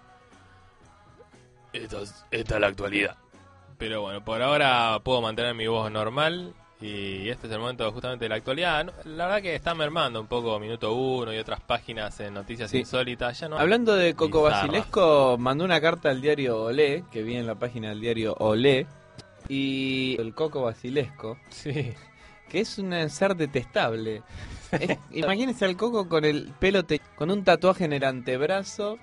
Esto es, esta es la actualidad. Pero bueno, por ahora puedo mantener mi voz normal. Y este es el momento justamente de la actualidad. La verdad que está mermando un poco Minuto Uno y otras páginas en Noticias Sí. Insólitas. Ya no Hablando de Coco bizarras. Basilesco, mandó una carta al diario Olé, que vi en la página del diario Olé. Y el Coco Basilesco, Sí. que es un ser detestable. Es- imagínense al Coco con el pelo te- con un tatuaje en el antebrazo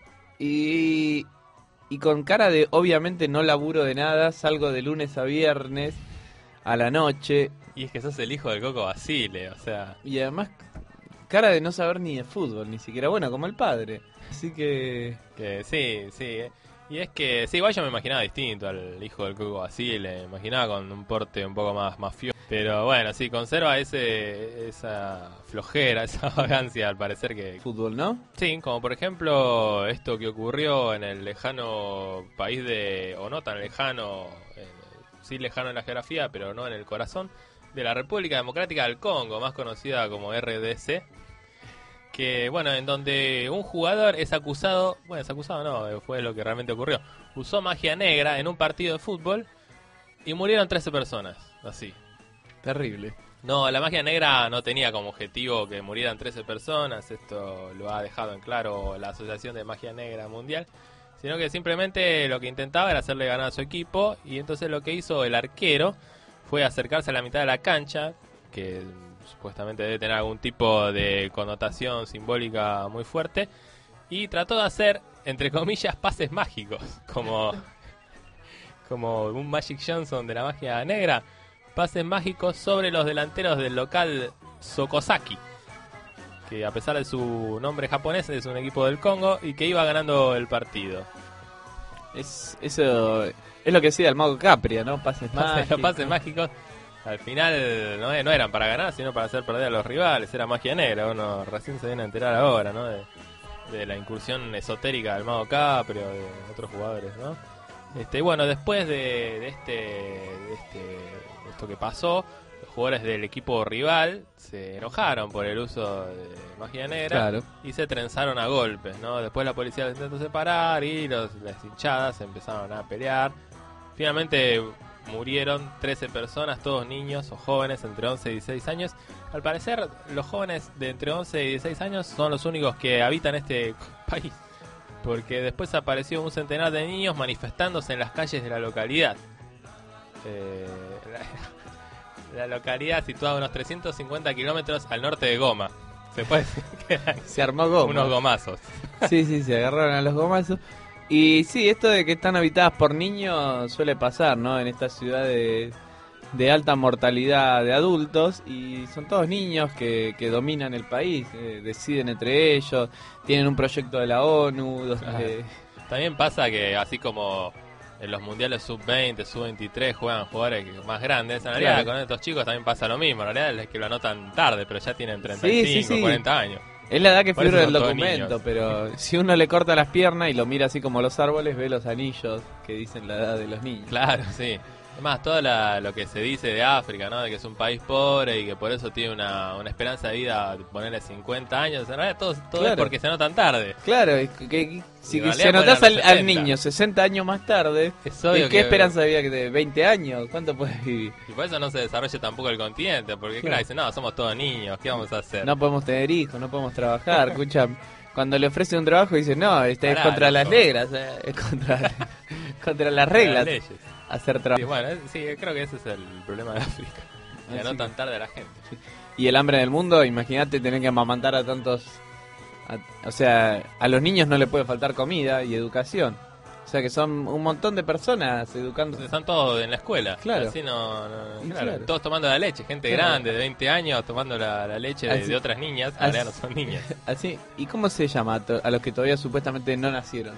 y, y con cara de obviamente no laburo de nada, salgo de lunes a viernes a la noche Y es que sos el hijo del Coco Basile, o sea... y además cara de no saber ni de fútbol, ni siquiera bueno como el padre. Así que Que sí, sí. eh. Y es que, sí, igual yo me imaginaba distinto al hijo del Coco Basile. Me imaginaba con un porte un poco más mafioso. Pero bueno, sí, conserva ese esa flojera, esa vagancia al parecer que... fútbol, ¿no? Sí, como por ejemplo esto que ocurrió en el lejano país de... o no tan lejano, eh, sí lejano en la geografía, pero no en el corazón, de la República Democrática del Congo, más conocida como R D C. Que, bueno, en donde un jugador es acusado, bueno, es acusado no, fue lo que realmente ocurrió, usó magia negra en un partido de fútbol y murieron trece personas, así. Terrible. No, la magia negra no tenía como objetivo que murieran trece personas, esto lo ha dejado en claro la Asociación de Magia Negra Mundial, sino que simplemente lo que intentaba era hacerle ganar a su equipo, y entonces lo que hizo el arquero fue acercarse a la mitad de la cancha, que supuestamente debe tener algún tipo de connotación simbólica muy fuerte, y trató de hacer, entre comillas, pases mágicos, como, como un Magic Johnson de la magia negra, pases mágicos sobre los delanteros del local Sokozaki, que a pesar de su nombre japonés es un equipo del Congo y que iba ganando el partido. Es eso es lo que decía el mago Capria, ¿no? Pases Pases- mágicos. Los pases mágicos al final no, no eran para ganar, sino para hacer perder a los rivales, era magia negra. Uno recién se viene a enterar ahora, ¿no? De, de la incursión esotérica del mago Caprio, de otros jugadores, ¿no? Este, y bueno, después de, de este, de este de esto que pasó, los jugadores del equipo rival se enojaron por el uso de magia negra. Claro. Y se trenzaron a golpes, ¿no? Después la policía los intentó separar y los, las hinchadas empezaron a pelear. Finalmente murieron trece personas, todos niños o jóvenes entre once y dieciséis años. Al parecer, los jóvenes de entre once y dieciséis años son los únicos que habitan este país. porque después apareció un centenar de niños manifestándose en las calles de la localidad. Eh, la, la localidad situada a unos trescientos cincuenta kilómetros al norte de Goma. Se puede decir que se armó goma. Unos gomazos. Sí, sí, se agarraron a los gomazos. Y sí, esto de que están habitadas por niños suele pasar, ¿no? En estas ciudades de alta mortalidad de adultos, y son todos niños que, que dominan el país, eh, deciden entre ellos, tienen un proyecto de la ONU. Donde... También pasa que así como en los mundiales sub veinte, sub veintitrés juegan jugadores más grandes, en realidad claro. Con estos chicos también pasa lo mismo, en realidad es que lo anotan tarde, pero ya tienen treinta y cinco, sí, sí, sí. cuarenta años. Es la edad que figura el documento, pero si uno le corta las piernas y lo mira así como los árboles, ve los anillos que dicen la edad de los niños. Claro, sí. Además, todo la, lo que se dice de África, ¿no? De que es un país pobre y que por eso tiene una, una esperanza de vida, ponerle cincuenta años. En realidad, todo, todo claro. es porque se anotan tarde. Claro, que, que, si, si anotás al, al niño sesenta años más tarde, es obvio ¿qué que, esperanza de vida que de veinte años? ¿Cuánto puedes vivir? Y por eso no se desarrolla tampoco el continente, porque, claro, claro dicen, no, somos todos niños, ¿qué vamos a hacer? No podemos tener hijos, no podemos trabajar. Escucha, cuando le ofrecen un trabajo, dicen, no, este es contra las reglas, eh, es contra, contra las reglas. Las leyes. Hacer trabajo. Sí, bueno, sí, creo que ese es el problema de África. Que no tan tarde a la gente. Sí. Y el hambre en el mundo, imagínate tener que amamantar a tantos... A, o sea, a los niños no le puede faltar comida y educación. O sea que son un montón de personas educando. Están todos en la escuela. Claro. Así no, no claro. Claro. Todos tomando la leche. Gente claro. grande, de veinte años, tomando la, la leche de, de otras niñas. En realidad no son niñas. Así. ¿Y cómo se llama a, to- a los que todavía supuestamente no nacieron?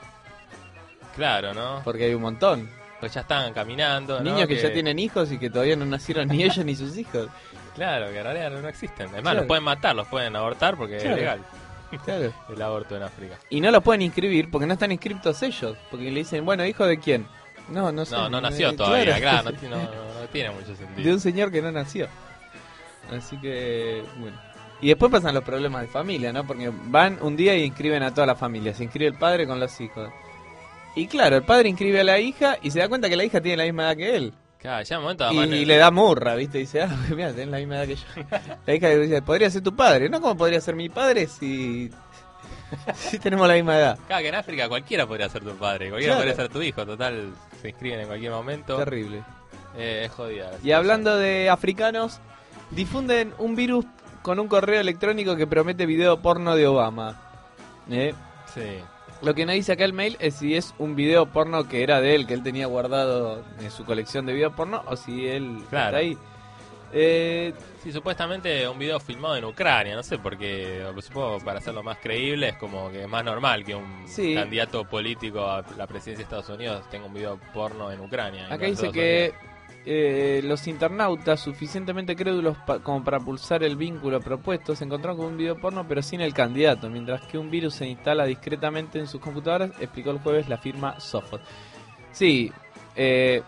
Claro, ¿no? Porque hay un montón. Pues ya están caminando, niños ¿no? que, que ya tienen hijos y que todavía no nacieron ni ellos ni sus hijos. Claro, que en realidad no existen. Además, claro. los pueden matar, los pueden abortar porque claro. es legal. Claro. El aborto en África. Y no los pueden inscribir porque no están inscriptos ellos. Porque le dicen, bueno, ¿hijo de quién? No, no sé. No, no nació eh, todavía, claro, claro no, no, no, no tiene mucho sentido. De un señor que no nació. Así que, bueno. Y después pasan los problemas de familia, ¿no? Porque van un día y inscriben a toda la familia. Se inscribe el padre con los hijos. Y claro, el padre inscribe a la hija y se da cuenta que la hija tiene la misma edad que él. Claro, ya un momento y, y le da murra, ¿viste? Y dice, ah, mira, tenés la misma edad que yo. La hija le dice, podría ser tu padre. No, ¿cómo podría ser mi padre si, si tenemos la misma edad? Claro, que en África cualquiera podría ser tu padre, cualquiera claro. podría ser tu hijo. Total, se inscriben en cualquier momento. Terrible. Eh, es jodida. Y hablando de africanos, difunden un virus con un correo electrónico que promete video porno de Obama. ¿Eh? Sí. Lo que no dice acá el mail es si es un video porno que era de él, que él tenía guardado en su colección de video porno, o si él claro. está ahí. Eh, sí, supuestamente un video filmado en Ucrania, no sé por qué, supongo para hacerlo más creíble, es como que es más normal que un sí. candidato político a la presidencia de Estados Unidos tenga un video porno en Ucrania. Acá dice que eh, los internautas suficientemente crédulos pa- como para pulsar el vínculo propuesto se encontraron con un video porno pero sin el candidato, mientras que un virus se instala discretamente en sus computadoras, explicó el jueves la firma Sophos. Sí, eh,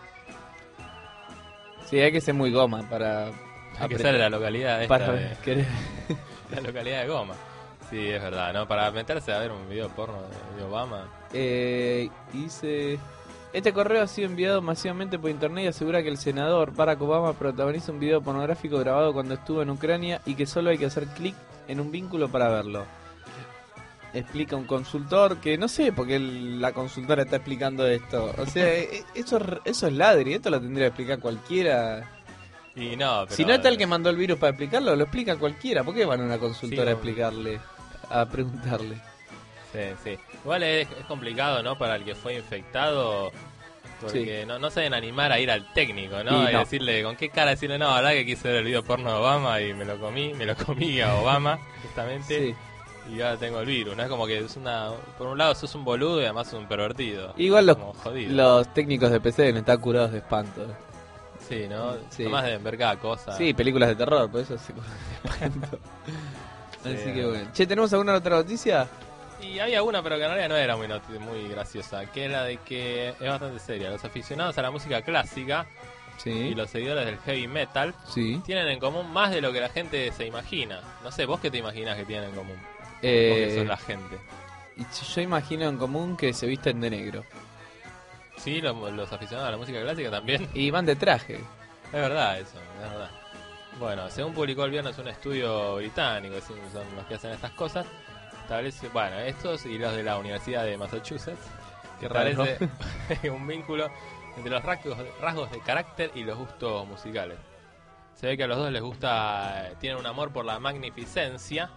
sí, hay que ser muy goma para... Hay que ser de la localidad esta para de, querer... la localidad de Goma. Sí, es verdad, ¿no? Para meterse a ver un video porno de Obama. Eh, dice... Este correo ha sido enviado masivamente por internet y asegura que el senador Barack Obama protagoniza un video pornográfico grabado cuando estuvo en Ucrania y que solo hay que hacer clic en un vínculo para verlo. Explica un consultor que no sé por qué la consultora está explicando esto. O sea, eso, eso es ladri, esto lo tendría que explicar cualquiera. Y no, pero... Si no está el que mandó el virus para explicarlo, lo explica cualquiera. ¿Por qué van a una consultora sí, a explicarle, a preguntarle? Sí, sí. Igual es, es complicado, ¿no? Para el que fue infectado, porque sí. no, no se deben animar a ir al técnico, ¿no? Y, y no. decirle, ¿con qué cara decirle? No, la verdad que quise ver el video porno de Obama y me lo comí, me lo comí a Obama, justamente. Sí. Y ahora tengo el virus, ¿no? Es como que es una... Por un lado sos un boludo y además un pervertido. Igual los, los técnicos de P C deben estar curados de espanto. Sí, ¿no? Sí. Nomás deben ver cada cosa. Sí, películas de terror, por eso se curan de espanto. Sí, así que bueno. Che, ¿tenemos alguna otra noticia? Y había una, pero que en realidad no era muy, not- muy graciosa, que era de que es bastante seria. Los aficionados a la música clásica sí. y los seguidores del heavy metal sí. tienen en común más de lo que la gente se imagina. No sé, ¿vos qué te imaginas que tienen en común? Eh, ¿Vos que sos la gente? Yo imagino en común que se visten de negro. Sí, los, los aficionados a la música clásica también. Y van de traje. Es verdad eso, es verdad. Bueno, según publicó el viernes un estudio británico, son los que hacen estas cosas, establece, bueno, estos y los de la Universidad de Massachusetts, que raro. establece un vínculo entre los rasgos, rasgos de carácter y los gustos musicales. Se ve que a los dos les gusta, eh, tienen un amor por la magnificencia.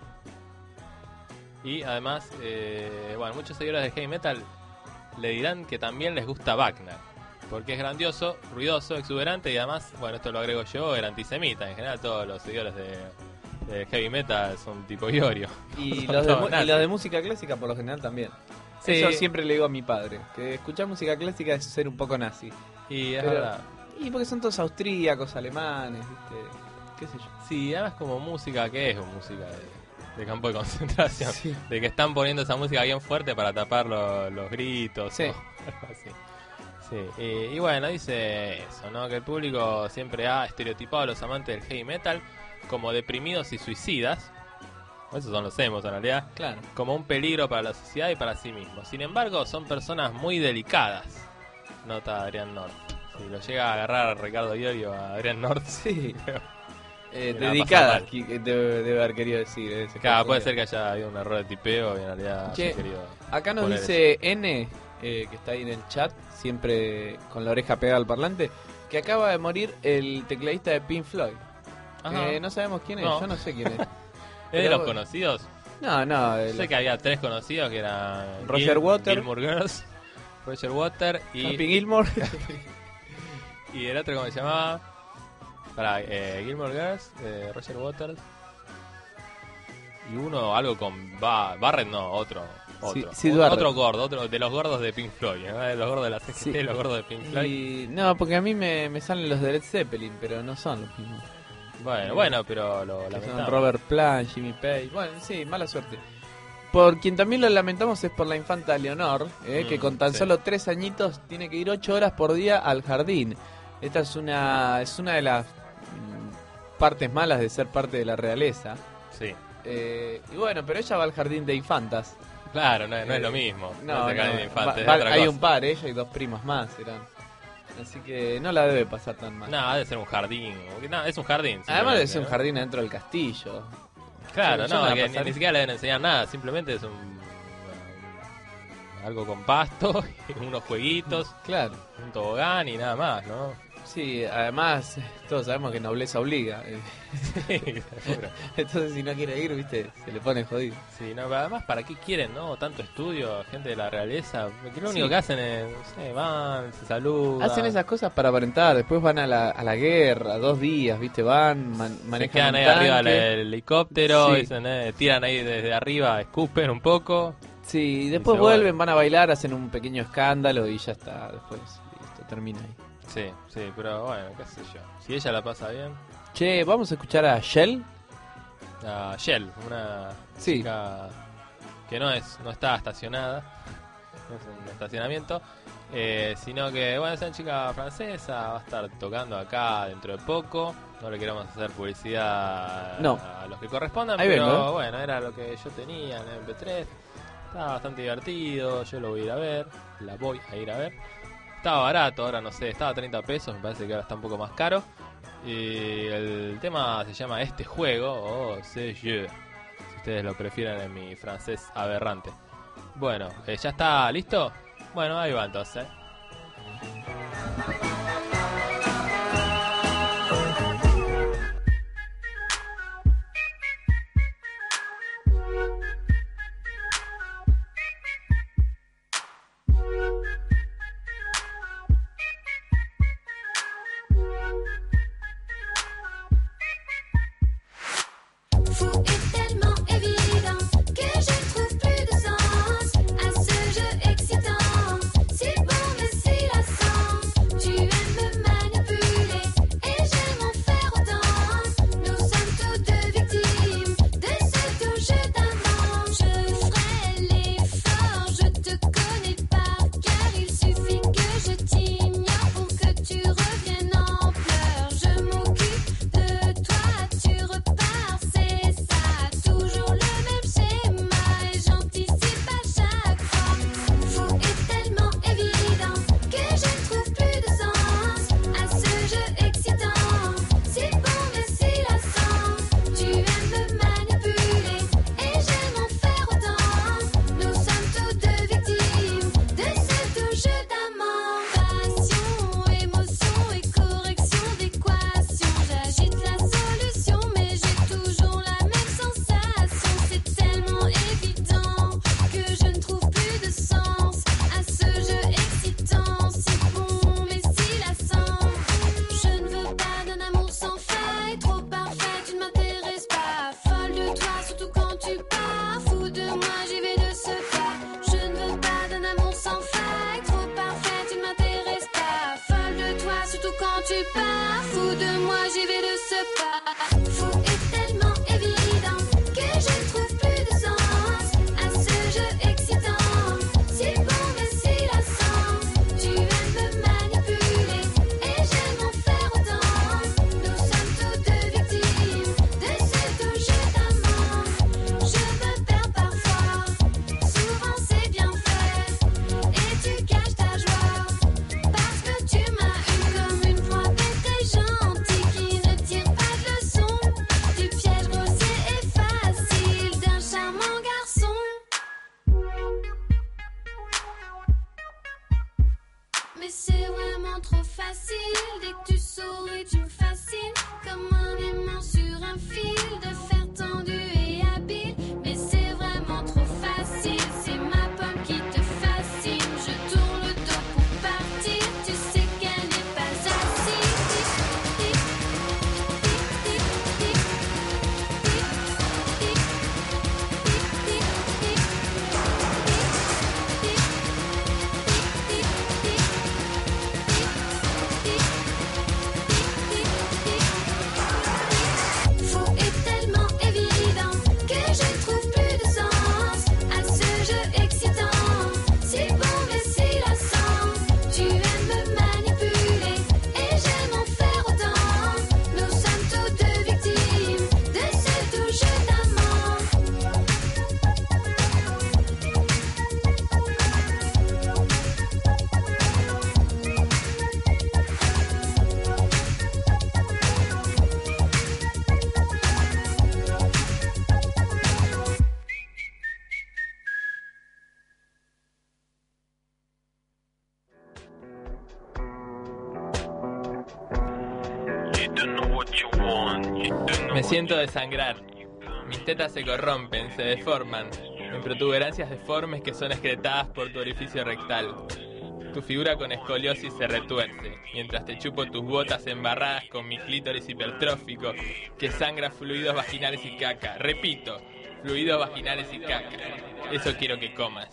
Y además, eh, bueno, muchos seguidores de heavy metal le dirán que también les gusta Wagner, porque es grandioso, ruidoso, exuberante y además, bueno, esto lo agrego yo, era antisemita. En general todos los seguidores de, de heavy metal son tipo Iorio. Y los, de, mu- y los de música clásica por lo general también. Sí. Eso siempre le digo a mi padre, que escuchar música clásica es ser un poco nazi. Y es Pero- verdad. Y porque son todos austríacos, alemanes, ¿viste? ¿Qué sé yo? Sí, además como música, ¿qué es música de, de campo de concentración? Sí. De que están poniendo esa música bien fuerte para tapar lo- los gritos Sí. o algo así. Sí, y, y bueno, dice eso, ¿no? Que el público siempre ha estereotipado a los amantes del heavy metal como deprimidos y suicidas. Esos son los emos en realidad. Claro. Como un peligro para la sociedad y para sí mismos. Sin embargo, son personas muy delicadas. Nota Adrián North. Si lo llega a agarrar Ricardo Iorio a Adrián North. Sí. Eh, Me la dedicada, pasa mal. qui- debe, debe haber querido decir. debe ser Claro, puede confundido. ser que haya habido un error de tipeo y en realidad Che, haya querido Acá nos poner dice N, eh, que está ahí en el chat, siempre con la oreja pegada al parlante, que acaba de morir el tecladista de Pink Floyd. Ajá. Eh, no sabemos quién es, No. yo no sé quién es. ¿Es de Pero- los conocidos? No, no. el- Sé que había tres conocidos que eran Roger Waters. Gilmore Girls, Roger Water y, Happy Gilmore. y el otro, ¿cómo se llamaba? Para eh, Gilmore Girls, eh, Roger Waters y uno algo con ba Barrett, no, otro. Sí, Otro, Sid O- Barrett. otro gordo, otro de los gordos de Pink Floyd, ¿no? De los gordos de la C G T, Sí. los gordos de Pink Floyd. Y, no, porque a mí me, me salen los de Led Zeppelin, pero no son los mismos. Bueno, bueno, pero lo Que son lamentamos. Robert Plant, Jimmy Page. Bueno, sí, mala suerte. Por quien también lo lamentamos es por la infanta Leonor, eh, que Mm, con tan sí. solo tres añitos tiene que ir ocho horas por día al jardín. Esta es una es una de las mm, partes malas de ser parte de la realeza. Sí. Eh, y bueno, pero ella va al jardín de infantas. Claro, no, no es Eh, lo mismo. No, es el no, jardín de infantes, va- es va- otra hay cosa. un par, ella y dos primas más eran. Así que no la debe pasar tan mal. No, debe ser un jardín. porque No, es un jardín. Además debe simplemente, ser un ¿no? jardín adentro del castillo. Claro, Yo- yo no, me la que ni, pasaré. ni siquiera le deben enseñar nada. Simplemente es un, un- algo con pasto, y unos jueguitos, Claro. un tobogán y nada más, ¿no? Sí, además todos sabemos que nobleza obliga. eh. Sí, seguro. Entonces si no quiere ir, viste, se le pone jodido. Sí, no, pero además, ¿para qué quieren, no? Tanto estudio, gente de la realeza. Que lo Sí. único que hacen es, no sé, van, se saludan. Hacen esas cosas para aparentar, después van a la, a la guerra, dos días, viste, van, man- Se manejan quedan un ahí arriba del tanque. helicóptero, Sí. dicen, eh, tiran ahí desde arriba, escupen un poco. Sí, y después se vuelven, vuelven. van a bailar, hacen un pequeño escándalo y ya está, después listo, termina ahí. Sí, sí, pero bueno, qué sé yo. Si ella la pasa bien. Che, vamos a escuchar a Shell. A Shell, una Sí. chica que no es no está estacionada, no es un estacionamiento, eh, sino que, bueno, es una chica francesa, va a estar tocando acá dentro de poco. No le queremos hacer publicidad No. a los que correspondan, Ahí pero vengo, ¿eh? bueno, era lo que yo tenía en el M P tres. Estaba bastante divertido, yo lo voy a ir a ver, la voy a ir a ver. Estaba barato, ahora no sé, estaba a treinta pesos, me parece que ahora está un poco más caro. Y el tema se llama Este Juego, o C'est Jeu, si ustedes lo prefieren en mi francés aberrante. Bueno, eh, ¿ya está listo? Bueno, ahí va entonces. Fou est tellement évident que je trouve plus de sens à ce jeu excitant. Si bon mais si lassant, tu Me siento desangrar. Mis tetas se corrompen, se deforman, en protuberancias deformes que son excretadas por tu orificio rectal. Tu figura con escoliosis se retuerce, mientras te chupo tus botas embarradas con mi clítoris hipertrófico, que sangra fluidos vaginales y caca. Repito, fluidos vaginales y caca. Eso quiero que comas.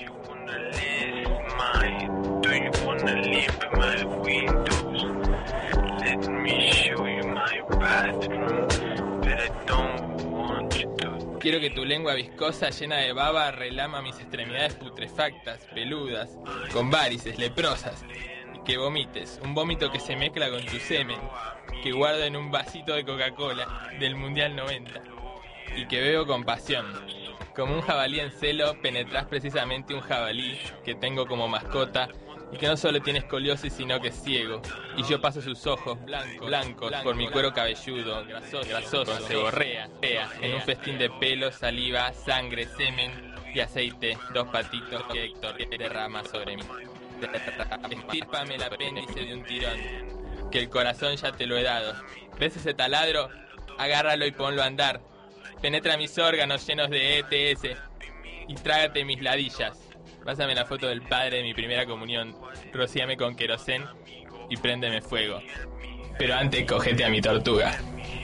Quiero que tu lengua viscosa llena de baba relama mis extremidades putrefactas, peludas, con varices, leprosas, y que vomites, un vómito que se mezcla con tu semen, que guardo en un vasito de Coca-Cola del Mundial noventa, y que bebo con pasión. Como un jabalí en celo, penetrás precisamente un jabalí que tengo como mascota, y que no solo tiene escoliosis sino que es ciego, y yo paso sus ojos blancos, blancos por mi cuero cabelludo, grasoso, grasoso, se borrea, pea, en un festín de pelo, saliva, sangre, semen y aceite, dos patitos que Héctor derrama sobre mí. Estírpame el apéndice de un tirón, que el corazón ya te lo he dado. ¿Ves ese taladro? Agárralo y ponlo a andar. Penetra mis órganos llenos de E T S y trágate mis ladillas. Pásame la foto del padre de mi primera comunión, rocíame con querosén y préndeme fuego. Pero antes cogete a mi tortuga.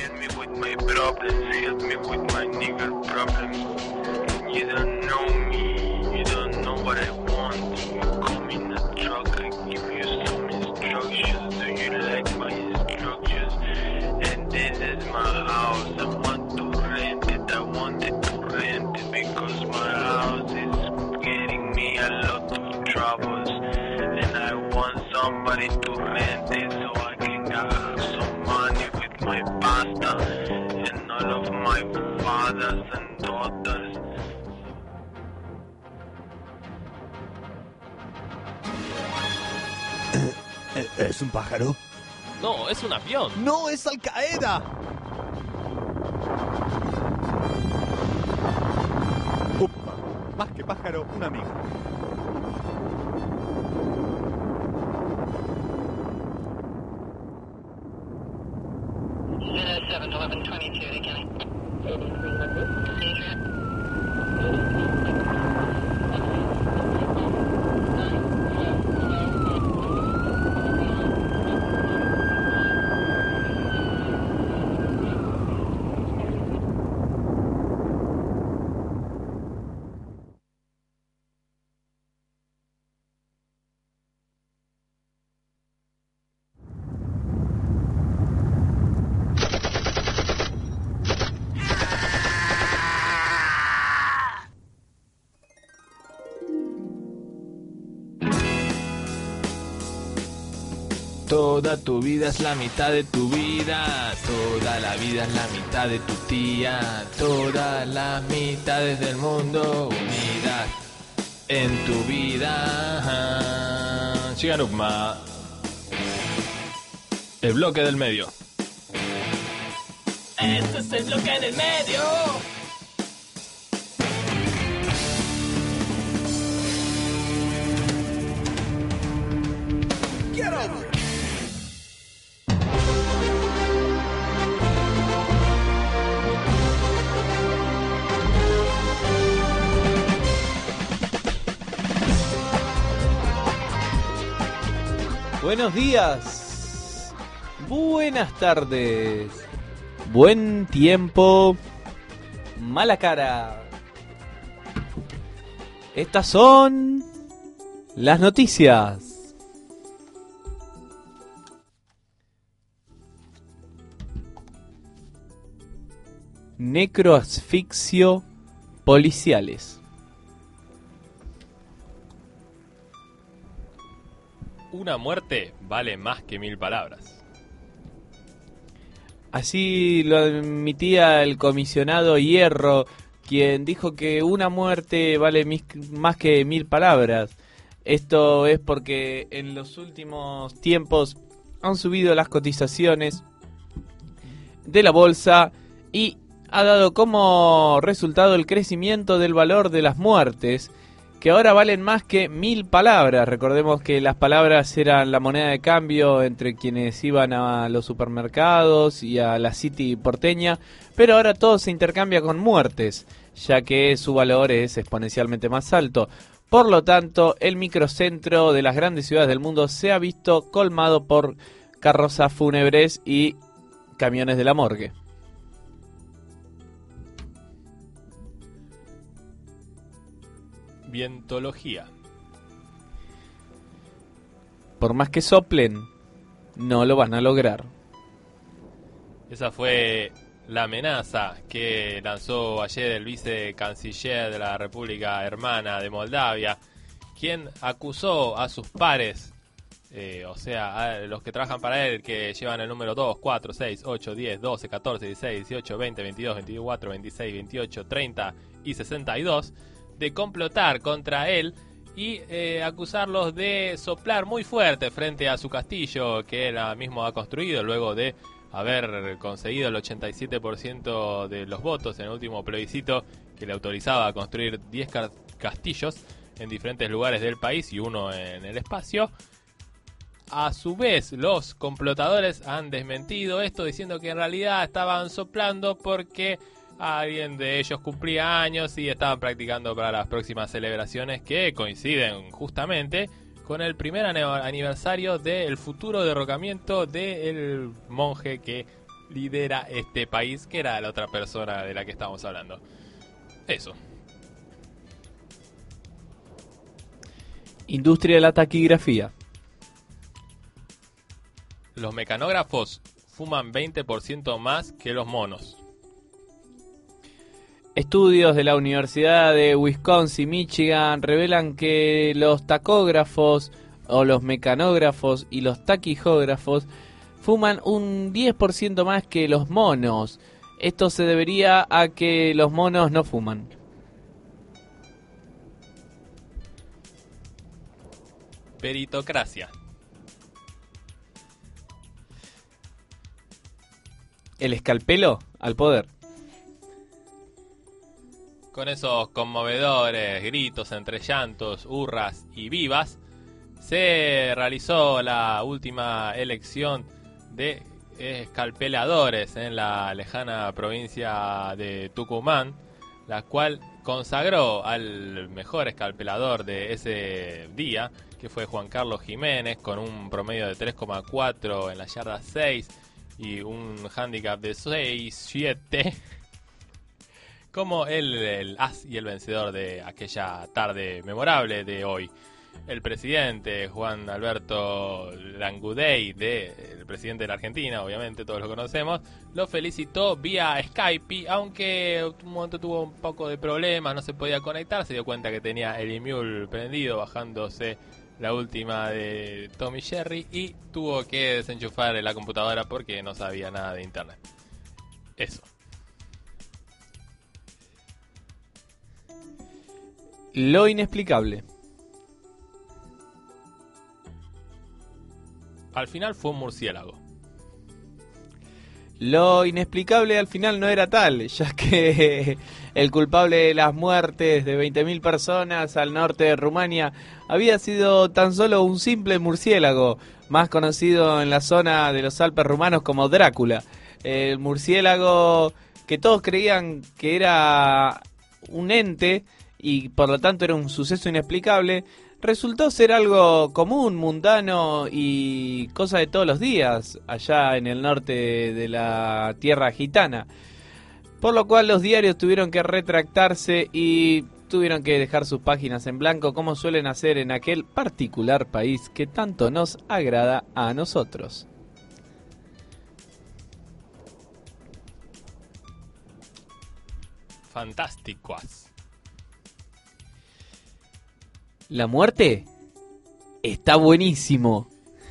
Somebody to rent it so I can have some money with my pasta and all of my fathers and daughters. ¿Es un pájaro? No, es un avión. ¡No, es Al Qaeda! Upa, más que pájaro, un amigo. seven eleven twenty-two beginning. eighty-three hundred. Toda tu vida es la mitad de tu vida, toda la vida es la mitad de tu tía, todas las mitades del mundo unidas en tu vida. Sigan Upma. El bloque del medio. Este es el bloque del medio. Get over it. Buenos días, buenas tardes, buen tiempo, mala cara. Estas son las noticias. Necroasfixio policiales. Una muerte vale más que mil palabras. Así lo admitía el comisionado Hierro, quien dijo que una muerte vale mis, más que mil palabras. Esto es porque en los últimos tiempos han subido las cotizaciones de la bolsa y ha dado como resultado el crecimiento del valor de las muertes, que ahora valen más que mil palabras. Recordemos que las palabras eran la moneda de cambio entre quienes iban a los supermercados y a la City porteña, pero ahora todo se intercambia con muertes, ya que su valor es exponencialmente más alto. Por lo tanto, el microcentro de las grandes ciudades del mundo se ha visto colmado por carrozas fúnebres y camiones de la morgue. Vientología. Por más que soplen, no lo van a lograr. Esa fue la amenaza que lanzó ayer el vicecanciller de la República Hermana de Moldavia, quien acusó a sus pares, eh, o sea, a los que trabajan para él, que llevan el número dos, cuatro, seis, ocho, diez, doce, catorce, dieciséis, dieciocho, veinte, veintidós, veinticuatro, veintiséis, veintiocho, treinta y sesenta y dos, de complotar contra él y eh, acusarlos de soplar muy fuerte frente a su castillo que él mismo ha construido luego de haber conseguido el ochenta y siete por ciento de los votos en el último plebiscito que le autorizaba a construir diez ca- castillos en diferentes lugares del país y uno en el espacio. A su vez, los complotadores han desmentido esto diciendo que en realidad estaban soplando porque alguien de ellos cumplía años y estaban practicando para las próximas celebraciones que coinciden justamente con el primer aniversario del futuro derrocamiento del monje que lidera este país, que era la otra persona de la que estábamos hablando. Eso. Industria de la taquigrafía. Los mecanógrafos fuman veinte por ciento más que los monos. Estudios de la Universidad de Wisconsin, Michigan, revelan que los tacógrafos o los mecanógrafos y los taquijógrafos fuman un diez por ciento más que los monos. Esto se debería a que los monos no fuman. Peritocracia. El escalpelo al poder. Con esos conmovedores gritos entre llantos, hurras y vivas, se realizó la última elección de escalpeladores en la lejana provincia de Tucumán, la cual consagró al mejor escalpelador de ese día, que fue Juan Carlos Jiménez, con un promedio de tres coma cuatro en la yarda seis y un handicap de seis siete. Como el, el as y el vencedor de aquella tarde memorable de hoy. El presidente Juan Alberto Langudey, de, el presidente de la Argentina, obviamente todos lo conocemos, lo felicitó vía Skype, aunque un momento tuvo un poco de problemas, no se podía conectar, se dio cuenta que tenía el Emule prendido, bajándose la última de Tommy Jerry, y tuvo que desenchufar la computadora porque no sabía nada de internet. Eso. Lo inexplicable. Al final fue un murciélago. Lo inexplicable al final no era tal, ya que el culpable de las muertes de veinte mil personas al norte de Rumania había sido tan solo un simple murciélago, más conocido en la zona de los Alpes rumanos como Drácula. El murciélago que todos creían que era un ente y por lo tanto era un suceso inexplicable, resultó ser algo común, mundano y cosa de todos los días allá en el norte de la tierra gitana. Por lo cual los diarios tuvieron que retractarse y tuvieron que dejar sus páginas en blanco, como suelen hacer en aquel particular país que tanto nos agrada a nosotros. Fantásticos. La muerte está buenísimo.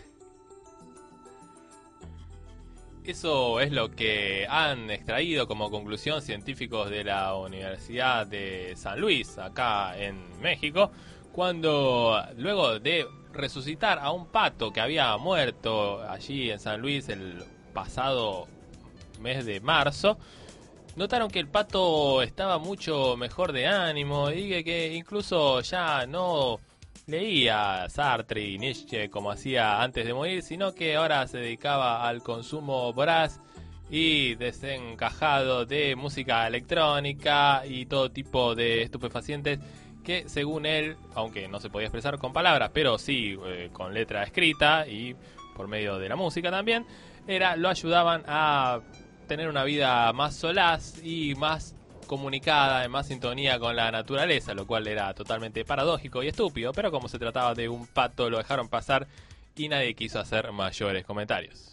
Eso es lo que han extraído como conclusión científicos de la Universidad de San Luis, acá en México, cuando luego de resucitar a un pato que había muerto allí en San Luis el pasado mes de marzo, notaron que el Pato estaba mucho mejor de ánimo y que, que incluso ya no leía Sartre y Nietzsche como hacía antes de morir, sino que ahora se dedicaba al consumo voraz y desencajado de música electrónica y todo tipo de estupefacientes que, según él, aunque no se podía expresar con palabras, pero sí eh, con letra escrita y por medio de la música también, era lo ayudaban a tener una vida más solaz y más comunicada, en más sintonía con la naturaleza, lo cual era totalmente paradójico y estúpido, pero como se trataba de un pato lo dejaron pasar y nadie quiso hacer mayores comentarios.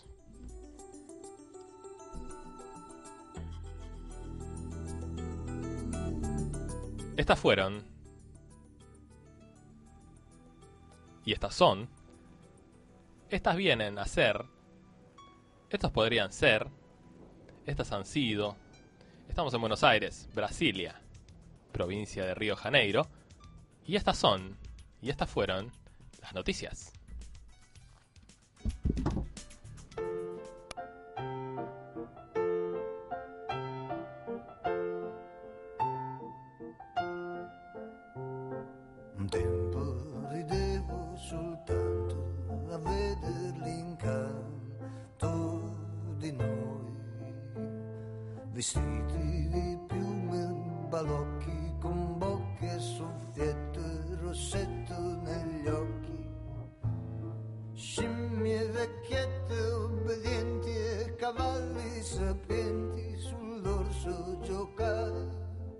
Estas fueron, y estas son, estas vienen a ser, estos podrían ser, estas han sido. Estamos en Buenos Aires, Brasilia, provincia de Río Janeiro, y estas son, y estas fueron, las noticias. Un tempo ridevo soltanto a vederli incanto di noi, vestiti di piume, balocchi con bocche soffiette, rossetto negli occhi, scimmie vecchiette obbedienti e cavalli sapienti sull'orso giocare.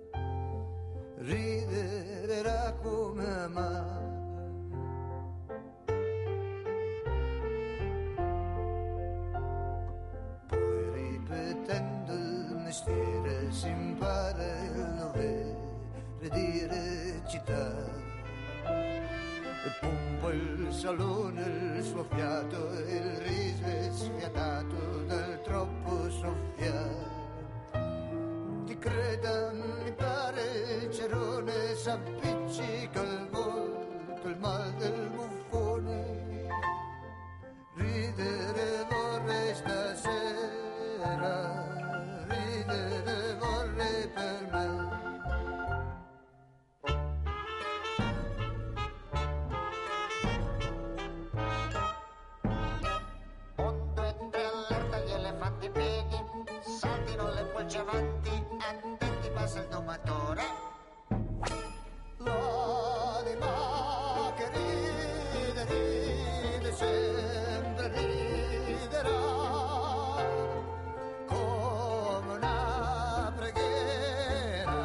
Ridere era come amare. Poi ripetendo il mestiere si impara il dovere di recitare. E pompa il salone il suo fiato e il riso è sfiatato dal troppo soffiare. Ti creda, mi pare il cerone s'appiccica al volto il mal del buffone. Ridere vorrei stasera, ridere vorrei per me. Otto e tre allerta gli elefanti pieghi, saltino le polci avanti. Attenti, passa il domatore. L'anima che ride, ride, sempre riderà, come una preghiera.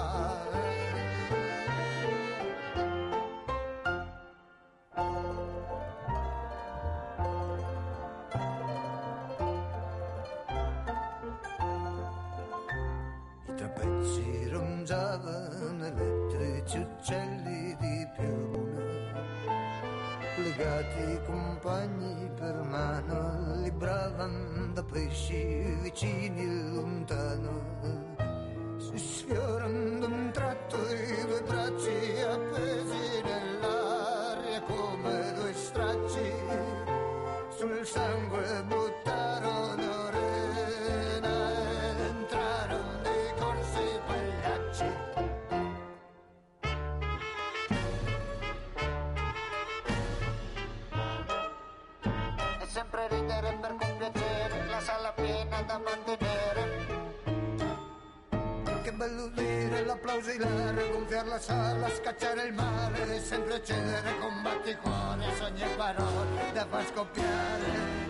I trapezzi ronzavano elettrici uccelli di piovone, legati compagni per mano, libravan da pesci vicini e lontano. Si sfiorando un tratto i due bracci appesi nell'aria come due stracci, sul sangue buttarono rena ed entrarono dei corsi pagliacci. E sempre ridere per compiacere, la sala piena da mantenere. Che bello udire l'applauso ilare, gonfiar la sala, scacciare il male, sempre accedere con batticuore a ogni parola da far scoppiare.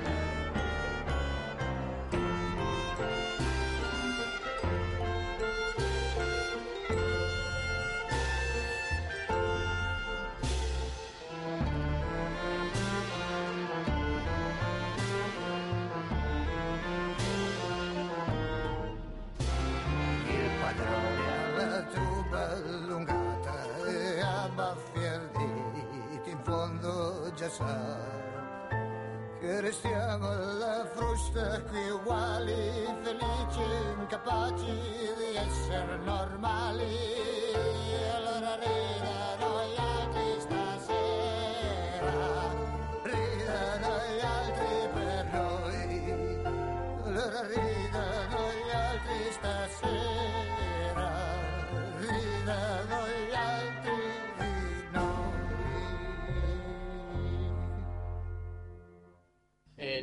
Il padrone alla tuba allungata e a baffi arditi, in fondo già sa che restiamo alla frusta qui uguali, felici, incapaci di essere normali. Allora ridano gli altri stasera, ridano gli altri per noi. Allora ridano gli altri stasera.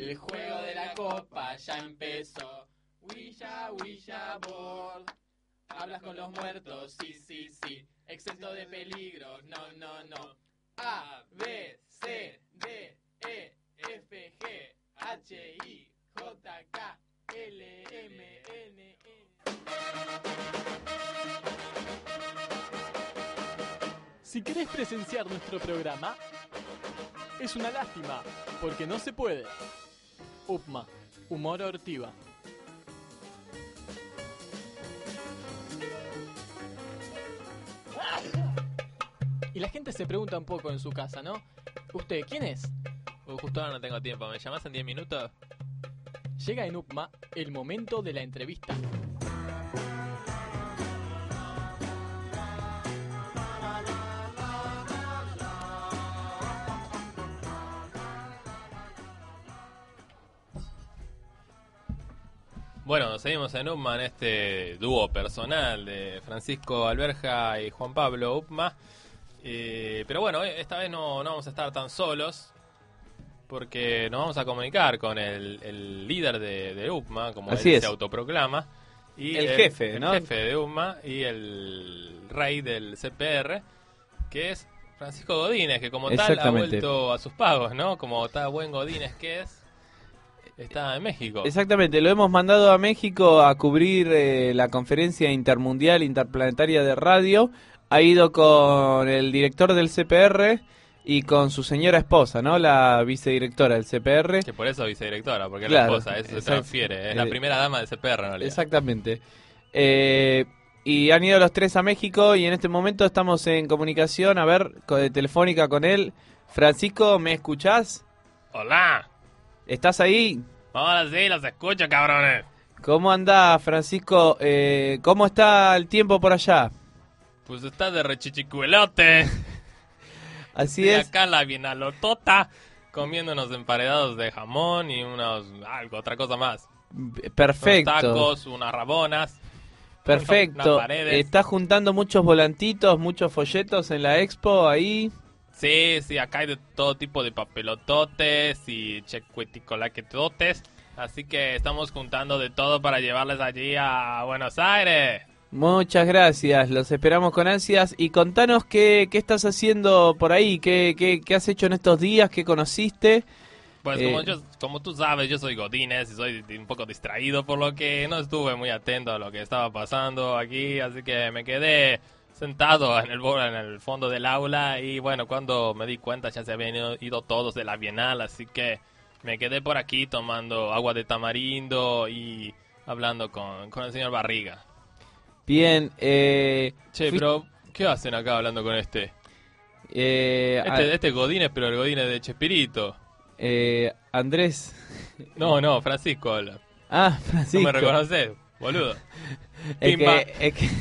El juego de la copa ya empezó. Ouija, Ouija board. Hablas con los muertos, sí, sí, sí. Exento de peligro, no, no, no. A, B, C, D, E, F, G, H, I, J, K, L, M, N, N. Si querés presenciar nuestro programa, es una lástima, porque no se puede. Upma, humor ortiva. Y la gente se pregunta un poco en su casa, ¿no? ¿Usted quién es? Uh, justo ahora no tengo tiempo, ¿me llamás en diez minutos? Llega en Upma el momento de la entrevista. Bueno, seguimos en Upma, en este dúo personal de Francisco Alberja y Juan Pablo Upma. Eh, pero bueno, esta vez no, no vamos a estar tan solos, porque nos vamos a comunicar con el, el líder de, de Upma, como Así él es. se autoproclama. Y El jefe, el ¿no? jefe de Upma y el rey del C P R, que es Francisco Godínez, que como tal ha Exactamente. vuelto a sus pagos, ¿no? Como tal buen Godínez que es, está en México. Exactamente, lo hemos mandado a México a cubrir eh, la conferencia intermundial interplanetaria de radio. Ha ido con el director del C P R y con su señora esposa, ¿no? La vicedirectora del C P R. Que por eso es vicedirectora, porque Claro, es la esposa, eso se exacto. transfiere. Es la Eh, primera dama del C P R, en realidad. Exactamente. Eh, y han ido los tres a México y en este momento estamos en comunicación, a ver, co- de telefónica con él. Francisco, ¿me escuchás? ¡Hola! ¿Estás ahí? Ahora sí, los escucho, cabrones. ¿Cómo andás, Francisco? Eh, ¿Cómo está el tiempo por allá? Pues está de rechichicuelote. Así y es. acá la bienalotota, comiendo unos emparedados de jamón y unos, algo, otra cosa más. Perfecto. Unos tacos, unas rabonas. Perfecto. unas paredes. ¿Estás juntando muchos volantitos, muchos folletos en la expo ahí? Sí, sí, acá hay de todo tipo de papelototes y checueticolaquetotes. Así que estamos juntando de todo para llevarles allí a Buenos Aires. Muchas gracias, los esperamos con ansias. Y contanos qué, qué estás haciendo por ahí, qué, qué, qué has hecho en estos días, qué conociste. Pues Eh, como, yo, como tú sabes, yo soy Godínez y soy un poco distraído, por lo que no estuve muy atento a lo que estaba pasando aquí, así que me quedé sentado en el, bo- en el fondo del aula y bueno, cuando me di cuenta ya se habían ido, ido todos de la Bienal, así que me quedé por aquí tomando agua de tamarindo y hablando con, con el señor Barriga. Bien, eh... Che, fui- pero ¿qué hacen acá hablando con este? eh, a- Este, este es Godínez, pero el Godínez de Chespirito. eh, Andrés... No, no, Francisco habla. Ah, Francisco. No me reconoces, boludo. Es Pimba. que, es que-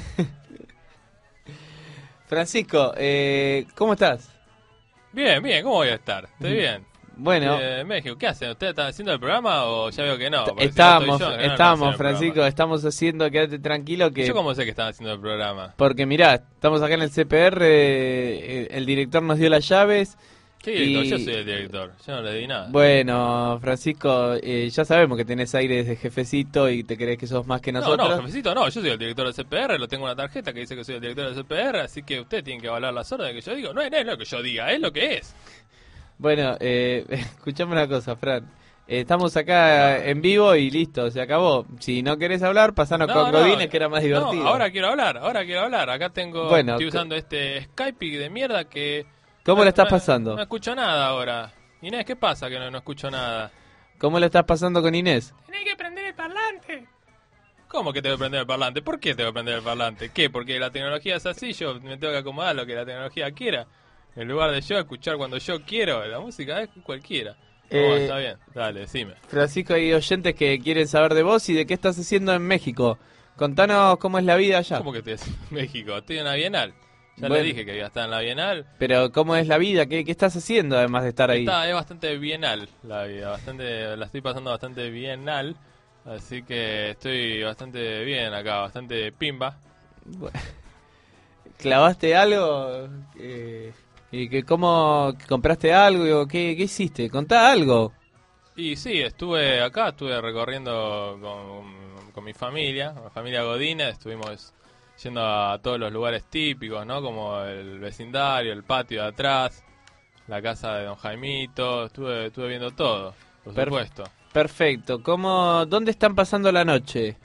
Francisco, eh, ¿cómo estás? Bien, bien, ¿cómo voy a estar? Estoy bien. Bueno, Eh, México, ¿qué hacen? ¿Ustedes están haciendo el programa o ya veo que no? Porque si no estábamos, estoy yo, que no, no estábamos, hacen el Francisco, programa. estamos haciendo, quédate tranquilo que... ¿Yo cómo sé que están haciendo el programa? Porque mirá, estamos acá en el C P R, eh, el director nos dio las llaves. ¿Qué director? y- Yo soy el director, yo no le di nada. Bueno, Francisco, eh, ya sabemos que tenés aires de jefecito y te crees que sos más que no, nosotros. no, jefecito, no, yo soy el director del C P R, lo tengo en una tarjeta que dice que soy el director del C P R, así que usted tiene que evaluar las órdenes que yo digo. No es, no es lo que yo diga, es lo que es. Bueno, eh, escuchame una cosa, Fran. Eh, estamos acá en vivo y listo, se acabó. Si no querés hablar, pasanos No, con no, Godínez, que era más divertido. No, ahora quiero hablar, ahora quiero hablar. Acá tengo, Bueno, estoy c- usando este Skype de mierda que... ¿Cómo no- le estás no- pasando? No escucho nada ahora. Inés, ¿qué pasa que no, no escucho nada? ¿Cómo le estás pasando con Inés? Tenés que prender el parlante. ¿Cómo que tengo que prender el parlante? ¿Por qué tengo que prender el parlante? ¿Qué? Porque la tecnología es así, yo me tengo que acomodar a lo que la tecnología quiera. En lugar de yo escuchar cuando yo quiero, la música es cualquiera. No, Eh, está bien, dale, decime. Francisco, hay oyentes que quieren saber de vos y de qué estás haciendo en México. Contanos cómo es la vida allá. ¿Cómo que estoy en México? Estoy en la Bienal. Ya Bueno. le dije que iba a estar en la Bienal. Pero cómo es la vida, qué, qué estás haciendo además de estar ahí. Está, es bastante bienal la vida, bastante, la estoy pasando bastante bienal. Así que estoy bastante bien acá, bastante pimba. Bueno. ¿Clavaste algo? Eh, ¿Y que cómo compraste algo? ¿Qué, qué hiciste? Contá algo. Y sí, estuve acá, estuve recorriendo con, con mi familia, con la familia Godínez, estuvimos yendo a todos los lugares típicos, ¿no? Como el vecindario, el patio de atrás, la casa de Don Jaimito, estuve, estuve viendo todo, por Per- supuesto. Perfecto. ¿Cómo, ¿Dónde están pasando la noche?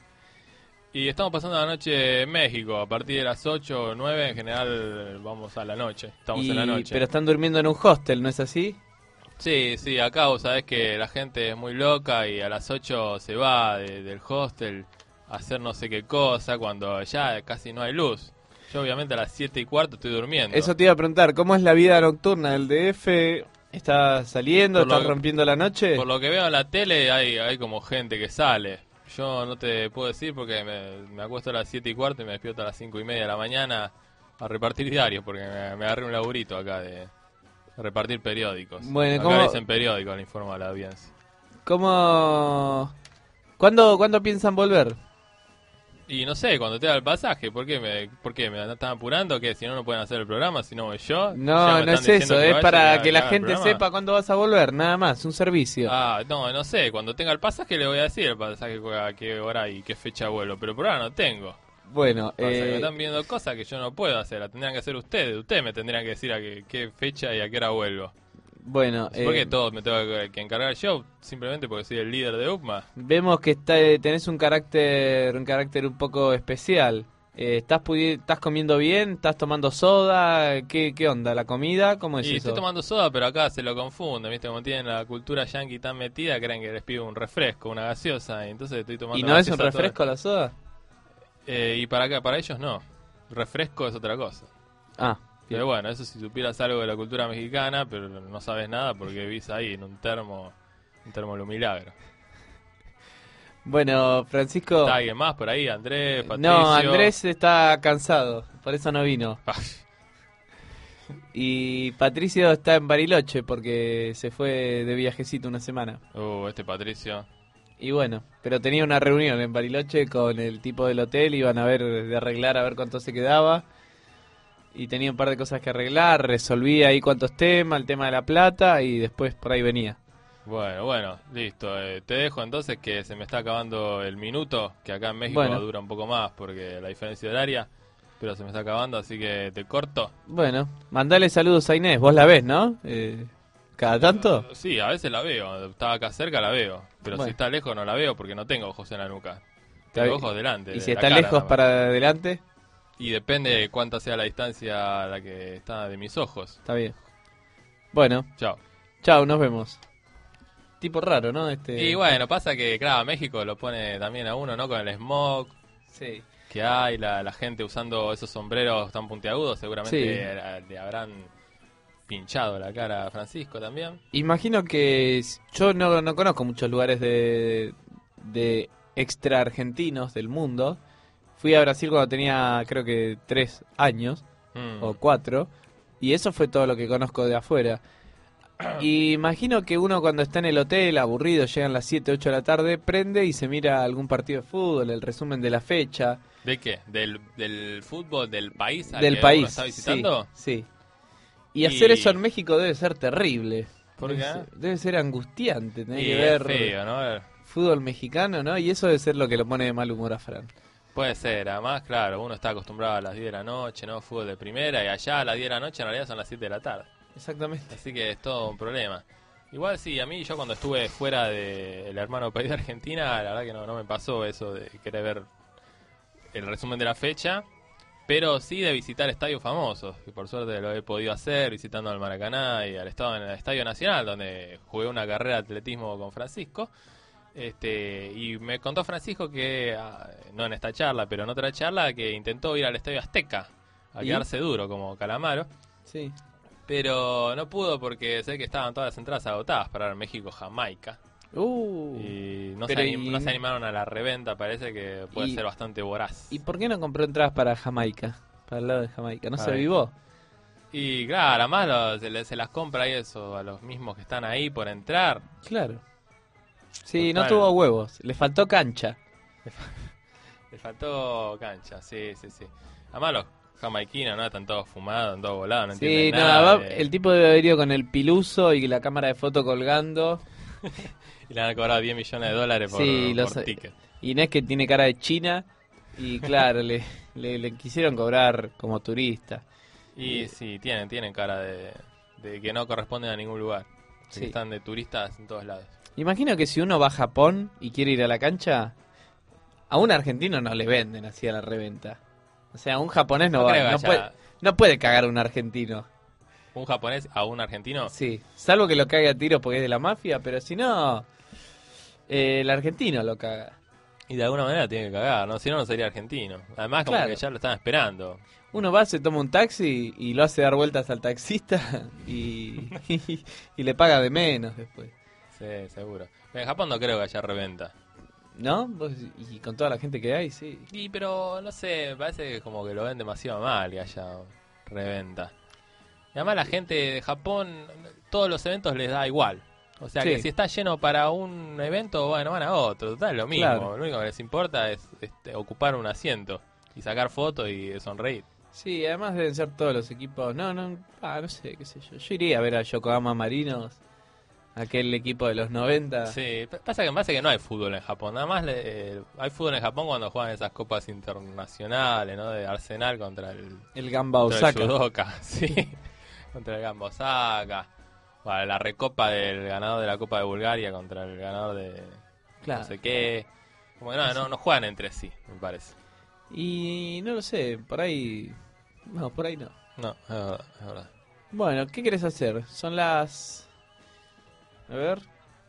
Y estamos pasando la noche en México, a partir de las ocho o nueve en general vamos a la noche, estamos Y- en la noche. Pero están durmiendo en un hostel, ¿no es así? Sí, sí, acá vos sabés que la gente es muy loca y a las ocho se va de- del hostel a hacer no sé qué cosa cuando ya casi no hay luz. Yo obviamente a las siete y cuarto estoy durmiendo. Eso te iba a preguntar, ¿cómo es la vida nocturna del D F? ¿Está saliendo? Por lo ¿Está que- rompiendo la noche? Por lo que veo en la tele hay, hay como gente que sale. Yo no te puedo decir porque me, me acuesto a las siete y cuarto y me despierto a las cinco y media de la mañana a repartir diarios porque me, me agarré un laburito acá de repartir periódicos. Bueno, acá ¿cómo- le dicen periódico, le informo a la audiencia. ¿Cómo... ¿Cuándo, ¿Cuándo piensan volver? Y no sé, cuando te da el pasaje, ¿por qué me, por qué me están apurando? ¿Que si no, no pueden hacer el programa? Si no voy yo. Ya No, me no están es diciendo eso, que es vaya para y que la haga el gente programa. sepa cuándo vas a volver, nada más, un servicio. Ah, no, no sé, cuando tenga el pasaje le voy a decir el pasaje a qué hora y qué fecha vuelo, pero por ahora no tengo. Bueno, Pasa que me eh, están viendo cosas que yo no puedo hacer, la tendrían que hacer ustedes, ustedes me tendrían que decir a qué, qué fecha y a qué hora vuelvo. bueno, ¿Por qué eh, todo me tengo que, que encargar yo? Simplemente porque soy el líder de U P M A. vemos que está, eh, tenés un carácter, un carácter un poco especial. Eh, ¿estás, pudi- ¿Estás comiendo bien? ¿Estás tomando soda? ¿Qué, qué onda? ¿La comida? ¿Cómo es Y eso? estoy tomando soda, pero acá se lo confunden, ¿viste? Como tienen la cultura yankee tan metida, creen que les pido un refresco, una gaseosa, y entonces estoy tomando ¿Y no es un gaseosa refresco toda- la soda? Eh, y para acá, para ellos no. Refresco es otra cosa. Ah, Pero bueno, eso si supieras algo de la cultura mexicana, pero no sabes nada porque vivís ahí en un termo, un termo lo milagro. Bueno, Francisco... ¿Está alguien más por ahí? Andrés, Patricio. No, Andrés está cansado, por eso no vino. Y Patricio está en Bariloche porque se fue de viajecito una semana. Uh, este Patricio. Y bueno, pero tenía una reunión en Bariloche con el tipo del hotel, iban a ver, de arreglar a ver cuánto se quedaba. Y tenía un par de cosas que arreglar, resolvía ahí cuántos temas, el tema de la plata y después por ahí venía. Bueno, bueno, listo. Eh, te dejo entonces que se me está acabando el minuto, que acá en México Bueno. dura un poco más porque la diferencia horaria, pero se me está acabando, así que te corto. Bueno, mandale saludos a Inés, vos la ves, ¿no? Eh, ¿Cada tanto? Sí, a veces la veo. Estaba acá cerca, la veo. Pero Bueno. si está lejos, no la veo porque no tengo ojos en la nuca. Está Tengo bien. ojos delante. ¿Y de si la está cara lejos nada más. para adelante? Y depende de cuánta sea la distancia a la que está de mis ojos. Está bien. Bueno. Chao. Chao, nos vemos. Tipo raro, ¿no? Este... Y bueno, pasa que, claro, México lo pone también a uno, ¿no? Con el smog Sí. que hay, la, la gente usando esos sombreros tan puntiagudos, seguramente Sí. le, le habrán pinchado la cara a Francisco también. Imagino que s- yo no, no conozco muchos lugares de, de extra argentinos del mundo. Fui a Brasil cuando tenía creo que tres años Mm. o cuatro y eso fue todo lo que conozco de afuera. Y imagino que uno cuando está en el hotel aburrido, llegan las siete, ocho de la tarde, prende y se mira algún partido de fútbol, el resumen de la fecha. ¿De qué? ¿Del, del fútbol del país al Del que país, uno está visitando? sí, sí. Y, Y- hacer eso en México debe ser terrible. ¿Por debe qué? ser, debe ser angustiante tener Y que es ver feo, ¿no? fútbol mexicano, ¿no? Y eso debe ser lo que lo pone de mal humor a Fran. Puede ser, además, claro, uno está acostumbrado a las diez de la noche, ¿no? Fútbol de primera, y allá a las diez de la noche en realidad son las siete de la tarde. Exactamente. Así que es todo un problema. Igual sí, a mí yo cuando estuve fuera del hermano país de Argentina, la verdad que no, no me pasó eso de querer ver el resumen de la fecha, pero sí de visitar estadios famosos, que por suerte lo he podido hacer, visitando al Maracaná y al estado en el Estadio Nacional, donde jugué una carrera de atletismo con Francisco. Este, y me contó Francisco que, ah, no en esta charla, pero en otra charla, que intentó ir al Estadio Azteca a ¿Y? quedarse duro como Calamaro. Sí. Pero no pudo porque sé que estaban todas las entradas agotadas para México-Jamaica. Uh, y no, pero se, anim- y- no se animaron a la reventa, parece que puede Y- ser bastante voraz. ¿Y por qué no compró entradas para Jamaica? Para el lado de Jamaica. ¿No se Ay. avivó? Y claro, además lo- se, le- se las compra y eso a los mismos que están ahí por entrar. Claro. Sí, no Total. tuvo huevos. Le faltó cancha. Le faltó cancha, sí, sí, sí. Además los jamaiquinos, ¿no? Están todos fumados, están todos volados, no Sí, entienden nada, nada. va- de- el tipo debe haber ido con el piluso y la cámara de foto colgando. Y le han cobrado diez millones de dólares por, Sí, por los- ticket. Inés que tiene cara de china y claro, le, le, le quisieron cobrar como turista. Y sí, tienen, tienen cara de, de que no corresponden a ningún lugar. Sí. Que están de turistas en todos lados. Imagino que si uno va a Japón y quiere ir a la cancha, a un argentino no le venden así a la reventa. O sea, un japonés no, No va, creo que no, haya- puede, no puede cagar a un argentino. ¿Un japonés a un argentino? Sí, salvo que lo cague a tiros porque es de la mafia, pero si no, eh, el argentino lo caga. Y de alguna manera tiene que cagar, ¿no? Si no, no sería argentino. Además, como Claro. que ya lo están esperando. Uno va, se toma un taxi y lo hace dar vueltas al taxista y, y, y le paga de menos después. Sí, seguro. En Japón no creo que haya reventa. ¿No? Vos- Y con toda la gente que hay, sí. Y pero, no sé, me parece que como que lo ven demasiado mal que haya reventa. Y además la gente de Japón, todos los eventos les da igual. O sea Sí. que si está lleno para un evento, bueno, van a otro. Total, lo mismo. Claro. Lo único que les importa es este, ocupar un asiento y sacar fotos y sonreír. Sí, además deben ser todos los equipos. No, no, ah, no sé, qué sé yo. Yo iría a ver a Yokohama Marinos, aquel equipo de los noventa. Sí, p- pasa que me parece que no hay fútbol en Japón. Nada más le- eh, hay fútbol en Japón cuando juegan esas copas internacionales, ¿no? De Arsenal contra el... El Gamba contra el Osaka. judoka, sí. Contra el Gamba Osaka. Bueno, la recopa del ganador de la Copa de Bulgaria contra el ganador de Claro. no sé qué. Como que no, no, no juegan entre sí, me parece. Y no lo sé, por ahí... No, por ahí no. No, es verdad, es verdad. Bueno, ¿qué querés hacer? Son las... A ver...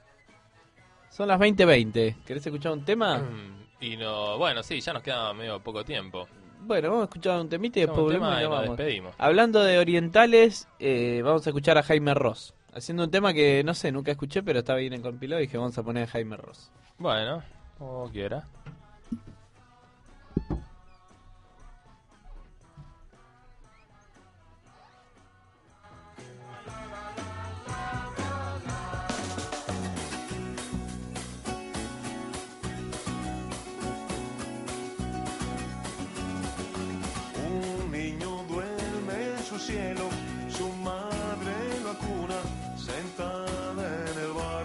Son las veinte veinte. ¿Querés escuchar un tema? Y no, bueno, sí, ya nos queda medio poco tiempo. Bueno, vamos a escuchar un temita y después Escuchamos un volvemos tema y y nos nos vamos. despedimos. Hablando de orientales, eh, vamos a escuchar a Jaime Ross. Haciendo un tema que, no sé, nunca escuché, pero estaba bien en compilado y dije, vamos a poner a Jaime Ross. Bueno, como quiera. Un niño duerme en su cielo, su madre lo acuna, sentada en el bar.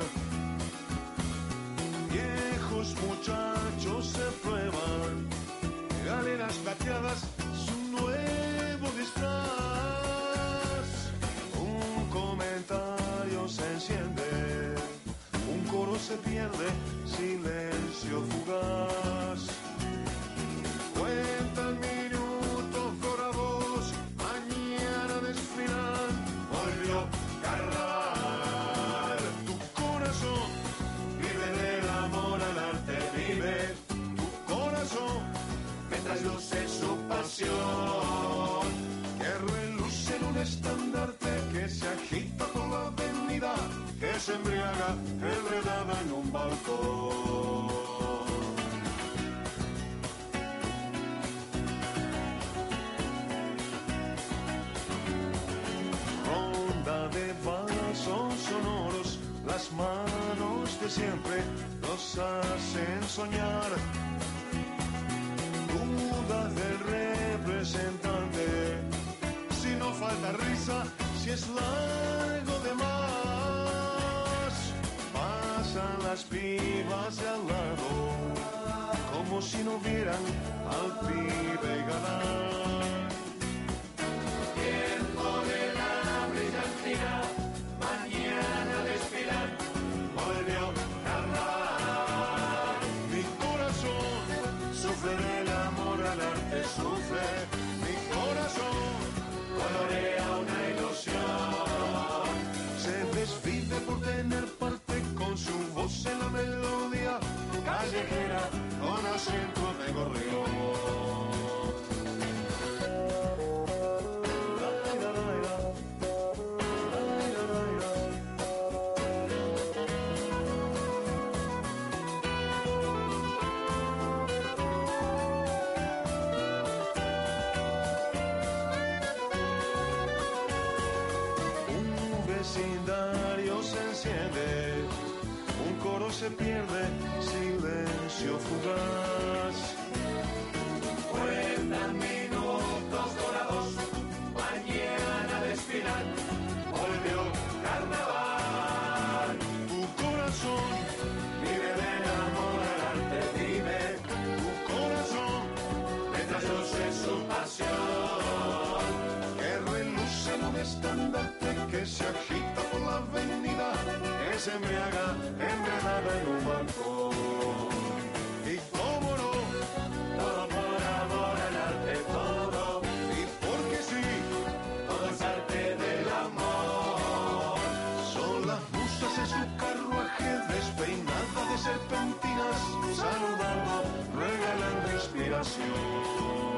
Viejos muchachos se prueban, galeras plateadas, su nuevo disfraz. Un comentario se enciende, un coro se pierde, silencio fugaz. Cuentan minutos dorados, mañana desfilan, volvió Carral. Tu corazón vive del amor al arte, vive tu corazón, mientras luce su pasión. Que reluce en un estandarte que se agita por la avenida, que se embriaga enredada en un balcón. Ronda de vasos sonoros, las manos de siempre nos hacen soñar. Duda del representante, si no falta risa, si es largo de más. Pasan las pibas de al lado, como si no vieran al pibe ganar. Tiempo de la brillantina, mañana desfilan, volvió Carral. Mi corazón sufre del amor al arte, sufre. Mi corazón colorea una ilusión. Se desvive por tener parte con su voz en la melodía callejera, con acento de gorrión. Un vecindario se enciende, un coro se pierde, silencio fugaz. Cuentan minutos dorados, mañana desfilan, volvió carnaval. Tu corazón se me haga enredada en un balcón. Y cómo no, todo por amor al arte, todo. Y porque sí, todo es arte del amor. Son las musas en su carruaje despeinada de serpentinas, saludando, regalando inspiración.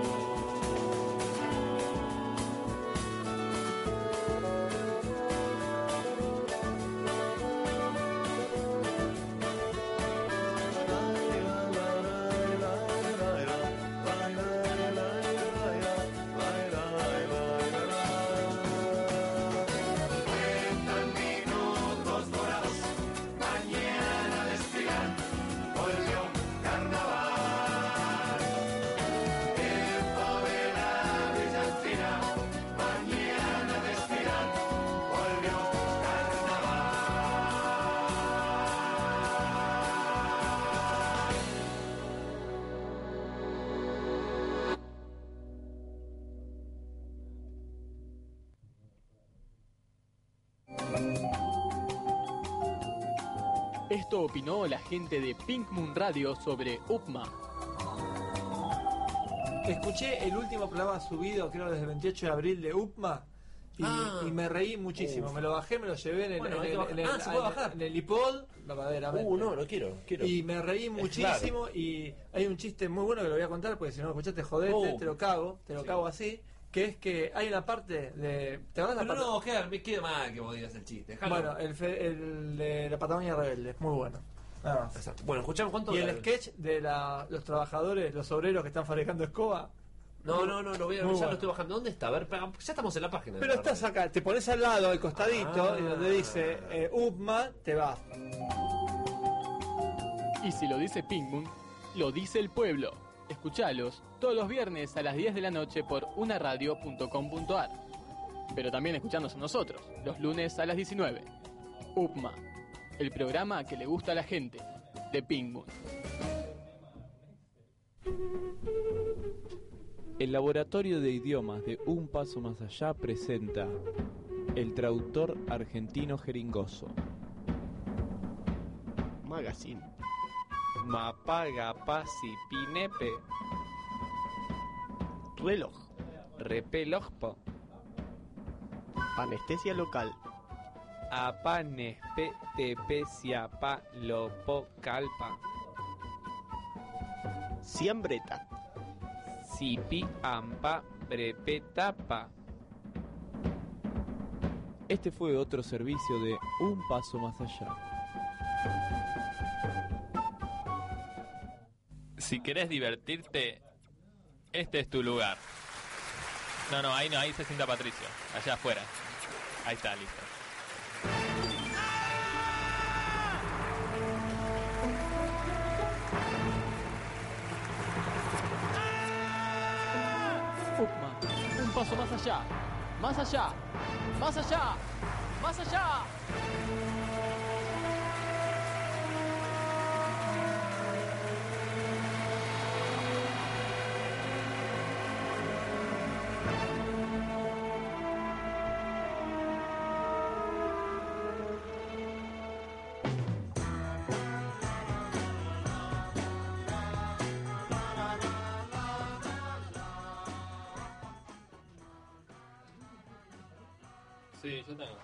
Esto opinó la gente de Pink Moon Radio sobre U P M A. Escuché el último programa subido, creo desde el veintiocho de abril de U P M A y, Ah. y me reí muchísimo. Uf. Me lo bajé, me lo llevé en el, Bueno, en hay el, que bajar. en el- Ah, ¿se puede en el- bajar? en el iPod, verdaderamente. Uh, no, lo quiero, quiero. Y me reí Es muchísimo claro. y hay un chiste muy bueno que lo voy a contar porque si no lo escuchaste, jodete, Oh. te lo cago, te lo Sí. cago así, que es que hay una parte de... ¿Te acuerdas No, la parte? no, queda, me queda mal que vos digas el chiste. Dejalo. Bueno, el, fe- el de la Patagonia Rebelde, muy bueno. Nada más. Exacto. Bueno, escuchamos cuánto. Y el sketch de la, los trabajadores, los obreros que están fabricando escoba. No, no, no, lo voy a Muy ya bueno. lo estoy bajando. ¿Dónde está? A ver, pa- ya estamos en la página. Pero estás acá, te pones al lado, al costadito, Ah. y donde dice eh, U P M A, te vas. Y si lo dice Pink Moon, lo dice el pueblo. Escuchalos todos los viernes a las diez de la noche por unaradio punto com punto ar. Pero también escuchándonos a nosotros, los lunes a las diecinueve. U P M A, el programa que le gusta a la gente, de Pink Moon. El Laboratorio de Idiomas de Un Paso Más Allá presenta El Traductor Argentino Jeringoso. Magazine. Mapaga Pasi Pinepe. Reloj. Repelojpo. Anestesia local. Apanespe tepesia pa lopo calpa. Siambreta. Sipi ampa brepetapa. Este fue otro servicio de Un Paso Más Allá. Si querés divertirte, este es tu lugar. No, no, ahí no, ahí se sienta Patricio. Allá afuera. Ahí está, listo. U P M A, un paso más allá, más allá, más allá, más allá. Sí, yo tengo.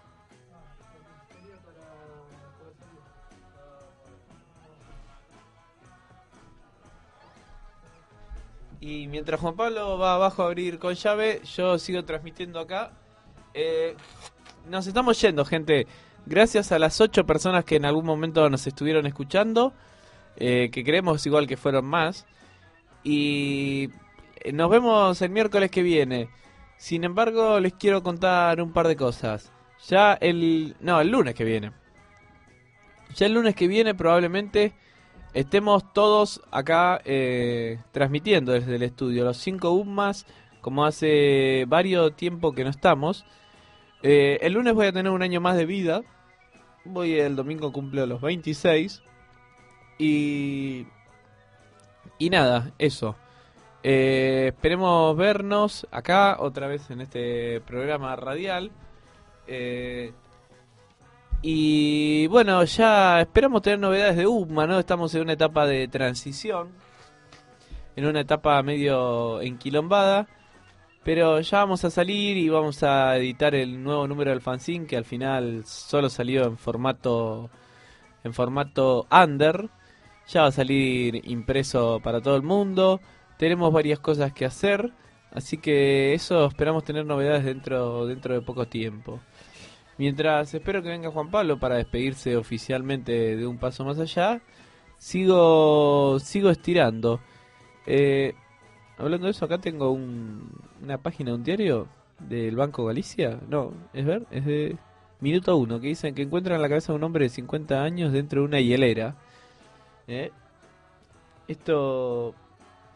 Y mientras Juan Pablo va abajo a abrir con llave, yo sigo transmitiendo acá. Eh, nos estamos yendo, gente. Gracias a las ocho personas que en algún momento nos estuvieron escuchando, eh, que creemos igual que fueron más. Y nos vemos el miércoles que viene. Sin embargo, les quiero contar un par de cosas. Ya el... No, el lunes que viene. Ya el lunes que viene probablemente estemos todos acá eh, transmitiendo desde el estudio. Los cinco U P M As, como hace varios tiempo que no estamos. Eh, el lunes voy a tener un año más de vida. Voy el domingo cumplo los veintiséis. Y... Y nada, eso. Eh, esperemos vernos acá otra vez en este programa radial. Eh, Y bueno, ya esperamos tener novedades de UPMA, ¿no? Estamos en una etapa de transición, en una etapa medio enquilombada, pero ya vamos a salir y vamos a editar el nuevo número del fanzine, que al final solo salió en formato en formato under. Ya va a salir impreso para todo el mundo. Tenemos varias cosas que hacer, así que eso esperamos tener novedades dentro dentro de poco tiempo. Mientras espero que venga Juan Pablo para despedirse oficialmente de Un Paso Más Allá, sigo sigo estirando. Eh, hablando de eso, acá tengo un, una página de un diario del Banco Galicia. No, es ver, es de Minuto Uno, que dicen que encuentran la cabeza de un hombre de cincuenta años dentro de una hielera. ¿Eh? Esto...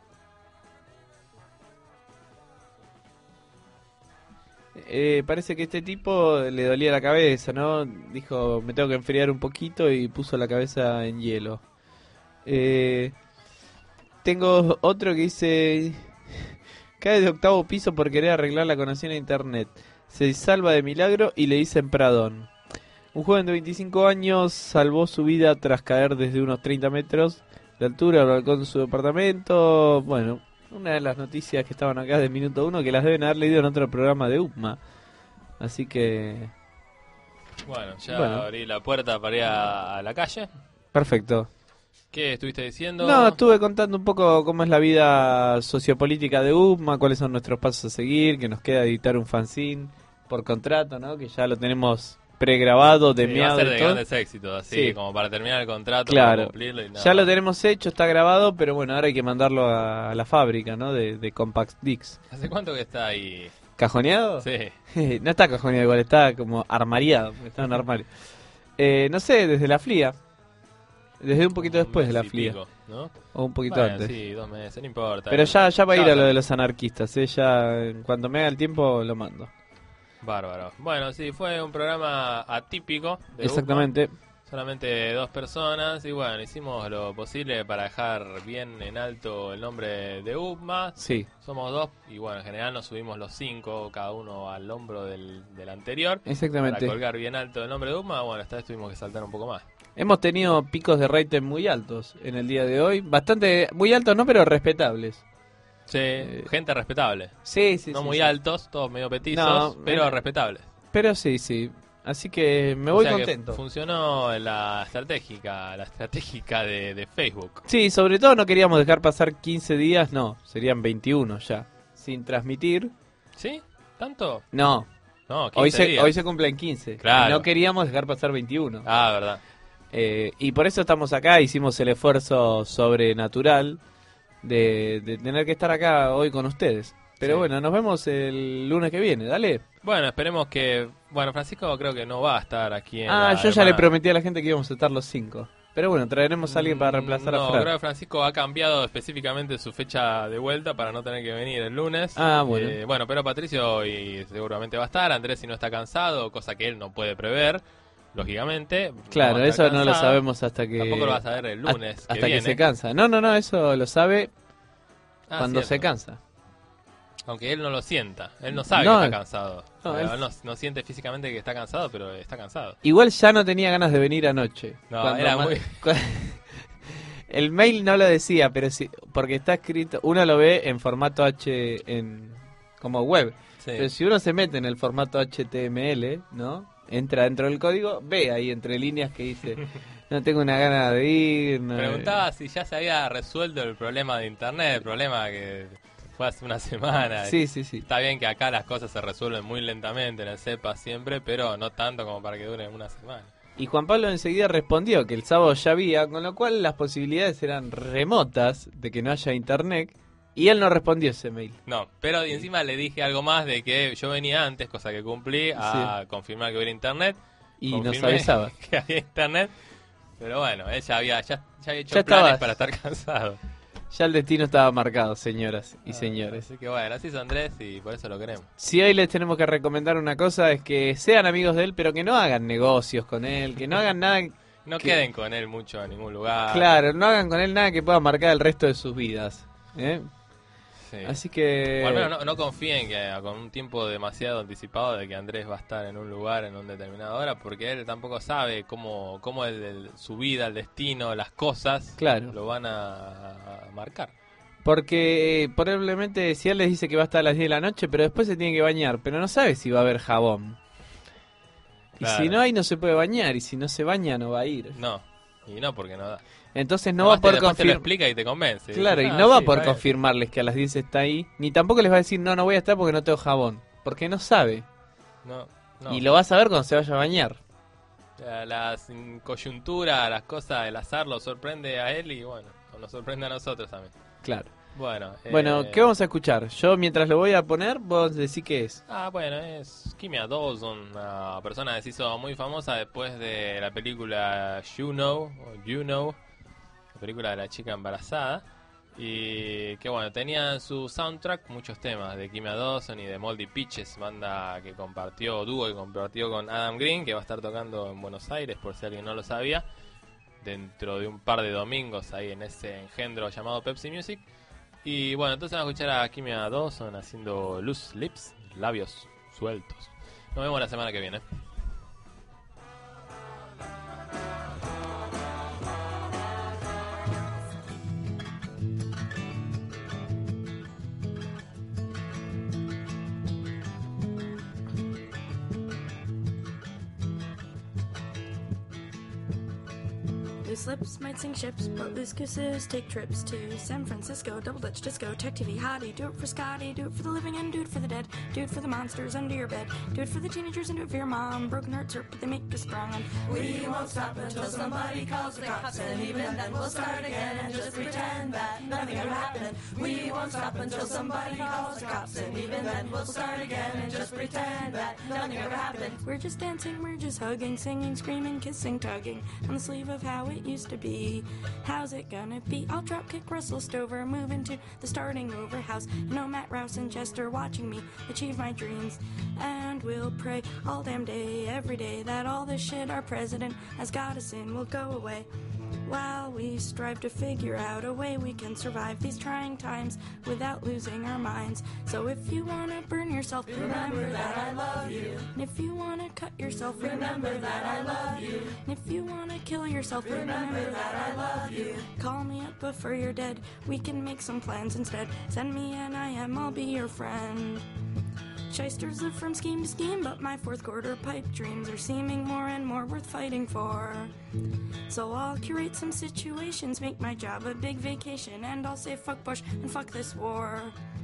Eh, parece que este tipo le dolía la cabeza, ¿no? Dijo, me tengo que enfriar un poquito y puso la cabeza en hielo. Eh, tengo otro que dice, cae de octavo piso por querer arreglar la conexión a internet. Se salva de milagro y le dicen perdón. Un joven de veinticinco años salvó su vida tras caer desde unos treinta metros de altura al balcón de su departamento. Bueno... Una de las noticias que estaban acá de Minuto Uno, que las deben haber leído en otro programa de UPMA. Así que... Bueno, ya Bueno. abrí la puerta para ir a, a la calle. Perfecto. ¿Qué estuviste diciendo? No, estuve contando un poco cómo es la vida sociopolítica de UPMA, cuáles son nuestros pasos a seguir, que nos queda editar un fanzine por contrato, ¿no? Que ya lo tenemos pregrabado, Sí, va a demeado ser y de todo. grandes éxitos, así Sí. como para terminar el contrato, Claro, para cumplirlo y nada ya lo más. tenemos hecho, está grabado, pero bueno, ahora hay que mandarlo a, a la fábrica, ¿no? De, de Compact Discs. ¿Hace cuánto que está ahí? ¿Cajoneado? Sí. No está cajoneado igual, está como armariado, está en un armario. Eh, no sé, desde la FLIA. Desde un poquito después de la mes y FLIA. pico, ¿no? O un poquito Bueno, antes. sí, dos meses, no importa. Pero ya, ya va a ir a lo va de los anarquistas, ¿eh? Ya, en cuanto me haga el tiempo, lo mando. Bárbaro. Bueno, sí, fue un programa atípico. De Exactamente. UPMA. Solamente dos personas y bueno, hicimos lo posible para dejar bien en alto el nombre de UPMA. Sí. Somos dos y bueno, en general nos subimos los cinco, cada uno al hombro del, del anterior. Exactamente. Para colgar bien alto el nombre de UPMA, bueno, esta vez tuvimos que saltar un poco más. Hemos tenido picos de rating muy altos en el día de hoy. Bastante, muy altos no, pero respetables. Sí, gente respetable. Sí, sí, No sí, muy sí. altos, todos medio petizos, No, pero eh, respetables. Pero sí, sí. Así que me O voy sea que contento. funcionó la estratégica, la estratégica de, de Facebook. Sí, sobre todo no queríamos dejar pasar quince días, no, serían veintiuno ya, sin transmitir. ¿Sí? ¿Tanto? No, No, hoy quince se, días. hoy se cumplen quince. Claro. No queríamos dejar pasar veintiuno. Ah, verdad. Eh, y por eso estamos acá, hicimos el esfuerzo sobrenatural de, de tener que estar acá hoy con ustedes. Pero Sí. bueno, nos vemos el lunes que viene, dale. Bueno, esperemos que... Bueno, Francisco creo que no va a estar aquí en Ah, la yo ya le hermana. prometí a la gente que íbamos a estar los cinco. Pero bueno, traeremos a alguien para reemplazar No, a Fran. creo que Francisco ha cambiado específicamente su fecha de vuelta para no tener que venir el lunes. Ah, bueno. Eh, bueno, pero Patricio y seguramente va a estar. Andrés si no está cansado, cosa que él no puede prever, lógicamente. Claro, no va a eso estar no lo cansado. sabemos hasta que... Tampoco lo vas a ver el lunes hasta que que, viene. se cansa. No, no, no, eso lo sabe Ah, cuando cierto. se cansa. Aunque él no lo sienta. Él no sabe No, que está cansado. no, No, él- él no, no siente físicamente que está cansado, pero está cansado. Igual ya no tenía ganas de venir anoche. No, Cuando era ma- muy- cu- El mail no lo decía, pero sí, porque está escrito, uno lo ve en formato H en como web. Sí. Pero si uno se mete en el formato H T M L, ¿no? Entra dentro del código, ve ahí entre líneas que dice, no tengo una gana de ir. no- Preguntaba si ya se había resuelto el problema de internet, el problema que fue hace una semana. Sí, sí, sí. Está bien que acá las cosas se resuelven muy lentamente en el CEPA siempre, pero no tanto como para que dure una semana. Y Juan Pablo enseguida respondió que el sábado ya había, con lo cual las posibilidades eran remotas de que no haya internet. Y él no respondió ese mail. No, pero y encima le dije algo más de que yo venía antes, cosa que cumplí, a confirmar que hubiera internet. Y nos Confirmé avisaba. que había internet. Pero bueno, él ya había, ya, ya había hecho Ya planes estaba- para estar cansado. Ya el destino estaba marcado, señoras y Ah, señores. Así que bueno, así es Andrés y por eso lo queremos. Si hoy les tenemos que recomendar una cosa es que sean amigos de él, pero que no hagan negocios con él, que no hagan nada... No que- queden con él mucho en ningún lugar. Claro, no hagan con él nada que pueda marcar el resto de sus vidas. ¿eh? Sí. Así que... O al menos no, no confíen que eh, con un tiempo demasiado anticipado de que Andrés va a estar en un lugar en un determinada hora, porque él tampoco sabe cómo, cómo el, el- su vida, el destino, las cosas Claro. lo van a, a marcar. Porque eh, probablemente si él les dice que va a estar a las diez de la noche, pero después se tiene que bañar, pero no sabe si va a haber jabón. Claro. Y si no hay, no se puede bañar, y si no se baña, no va a ir. No, y no porque no da. Entonces no Además, va a poder te- después te lo confirmar. explica y te convence. Claro, y Ah, no va a sí, poder está bien. confirmarles que a las diez está ahí, ni tampoco les va a decir, no, no voy a estar porque no tengo jabón. Porque no sabe. No, no. Y lo va a saber cuando se vaya a bañar. La, la sin- coyuntura, las cosas, el azar lo sorprende a él y bueno, nos sorprende a nosotros también. Claro. Bueno, Bueno, eh, ¿qué vamos a escuchar? Yo mientras lo voy a poner, vos decís qué es. Ah, bueno, es Kimia Dawson, una persona que se hizo muy famosa después de la película You Know, o You Know, la película de la chica embarazada. Y que bueno, tenía en su soundtrack muchos temas de Kimia Dawson y de Moldy Peaches, banda que compartió, dúo que compartió con Adam Green, que va a estar tocando en Buenos Aires, por si alguien no lo sabía, dentro de un par de domingos ahí en ese engendro llamado Pepsi Music. Y bueno, entonces vamos a escuchar a Kimia Dawson haciendo Loose Lips, labios sueltos. Nos vemos la semana que viene. Loose lips might sink ships, but loose gooses take trips to San Francisco, double dutch disco, tech T V hottie. Do it for Scotty, do it for the living and do it for the dead. Do it for the monsters under your bed. Do it for the teenagers and do it for your mom. Broken hearts hurt, but they make us strong. And We won't stop until somebody calls the cops, and even then we'll start again and just pretend that nothing ever happened. We won't stop until somebody calls the cops, and even then we'll start again and just pretend that nothing ever happened. we're just dancing, we're just hugging, singing, screaming, kissing, tugging on the sleeve of how it used to be. How's it gonna be? I'll drop kick Russell Stover, move into the starting over house. You know Matt Rouse and Chester watching me achieve my dreams. And we'll pray all damn day, every day, that all the shit our president has got us in will go away. While we strive to figure out a way we can survive these trying times without losing our minds. So if you wanna burn yourself, remember that I love you. And if you wanna cut yourself, remember that I love you. And if you wanna kill yourself, remember that I love you. Call me up before you're dead, we can make some plans instead. Send me an I M, I'll be your friend. Shysters live from scheme to scheme, but my fourth quarter pipe dreams are seeming more and more worth fighting for. So I'll curate some situations, make my job a big vacation, and I'll say fuck Bush and fuck this war.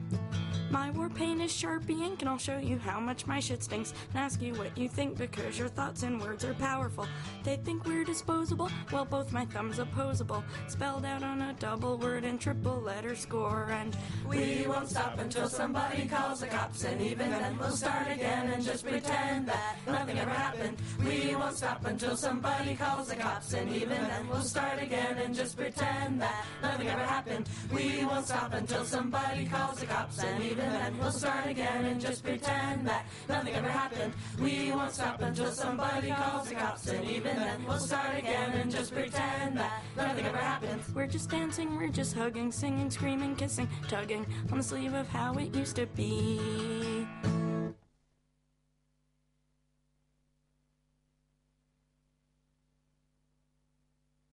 My war paint is Sharpie ink, and I'll show you how much my shit stinks and ask you what you think, because your thoughts and words are powerful. They think we're disposable, well, both my thumbs opposable, spelled out on a double word and triple letter score. And We won't stop until somebody calls the cops, and even then we'll start again and just pretend that nothing ever happened. We won't stop until somebody calls the cops, and even then we'll start again and just pretend that nothing ever happened. We won't stop until somebody calls the cops, and even then we'll start again and just pretend that nothing ever happened. We won't stop until somebody calls the cops, and even then we'll start again and just pretend that nothing ever happened. we're just dancing, we're just hugging, singing, screaming, kissing, tugging on the sleeve of how it used to be.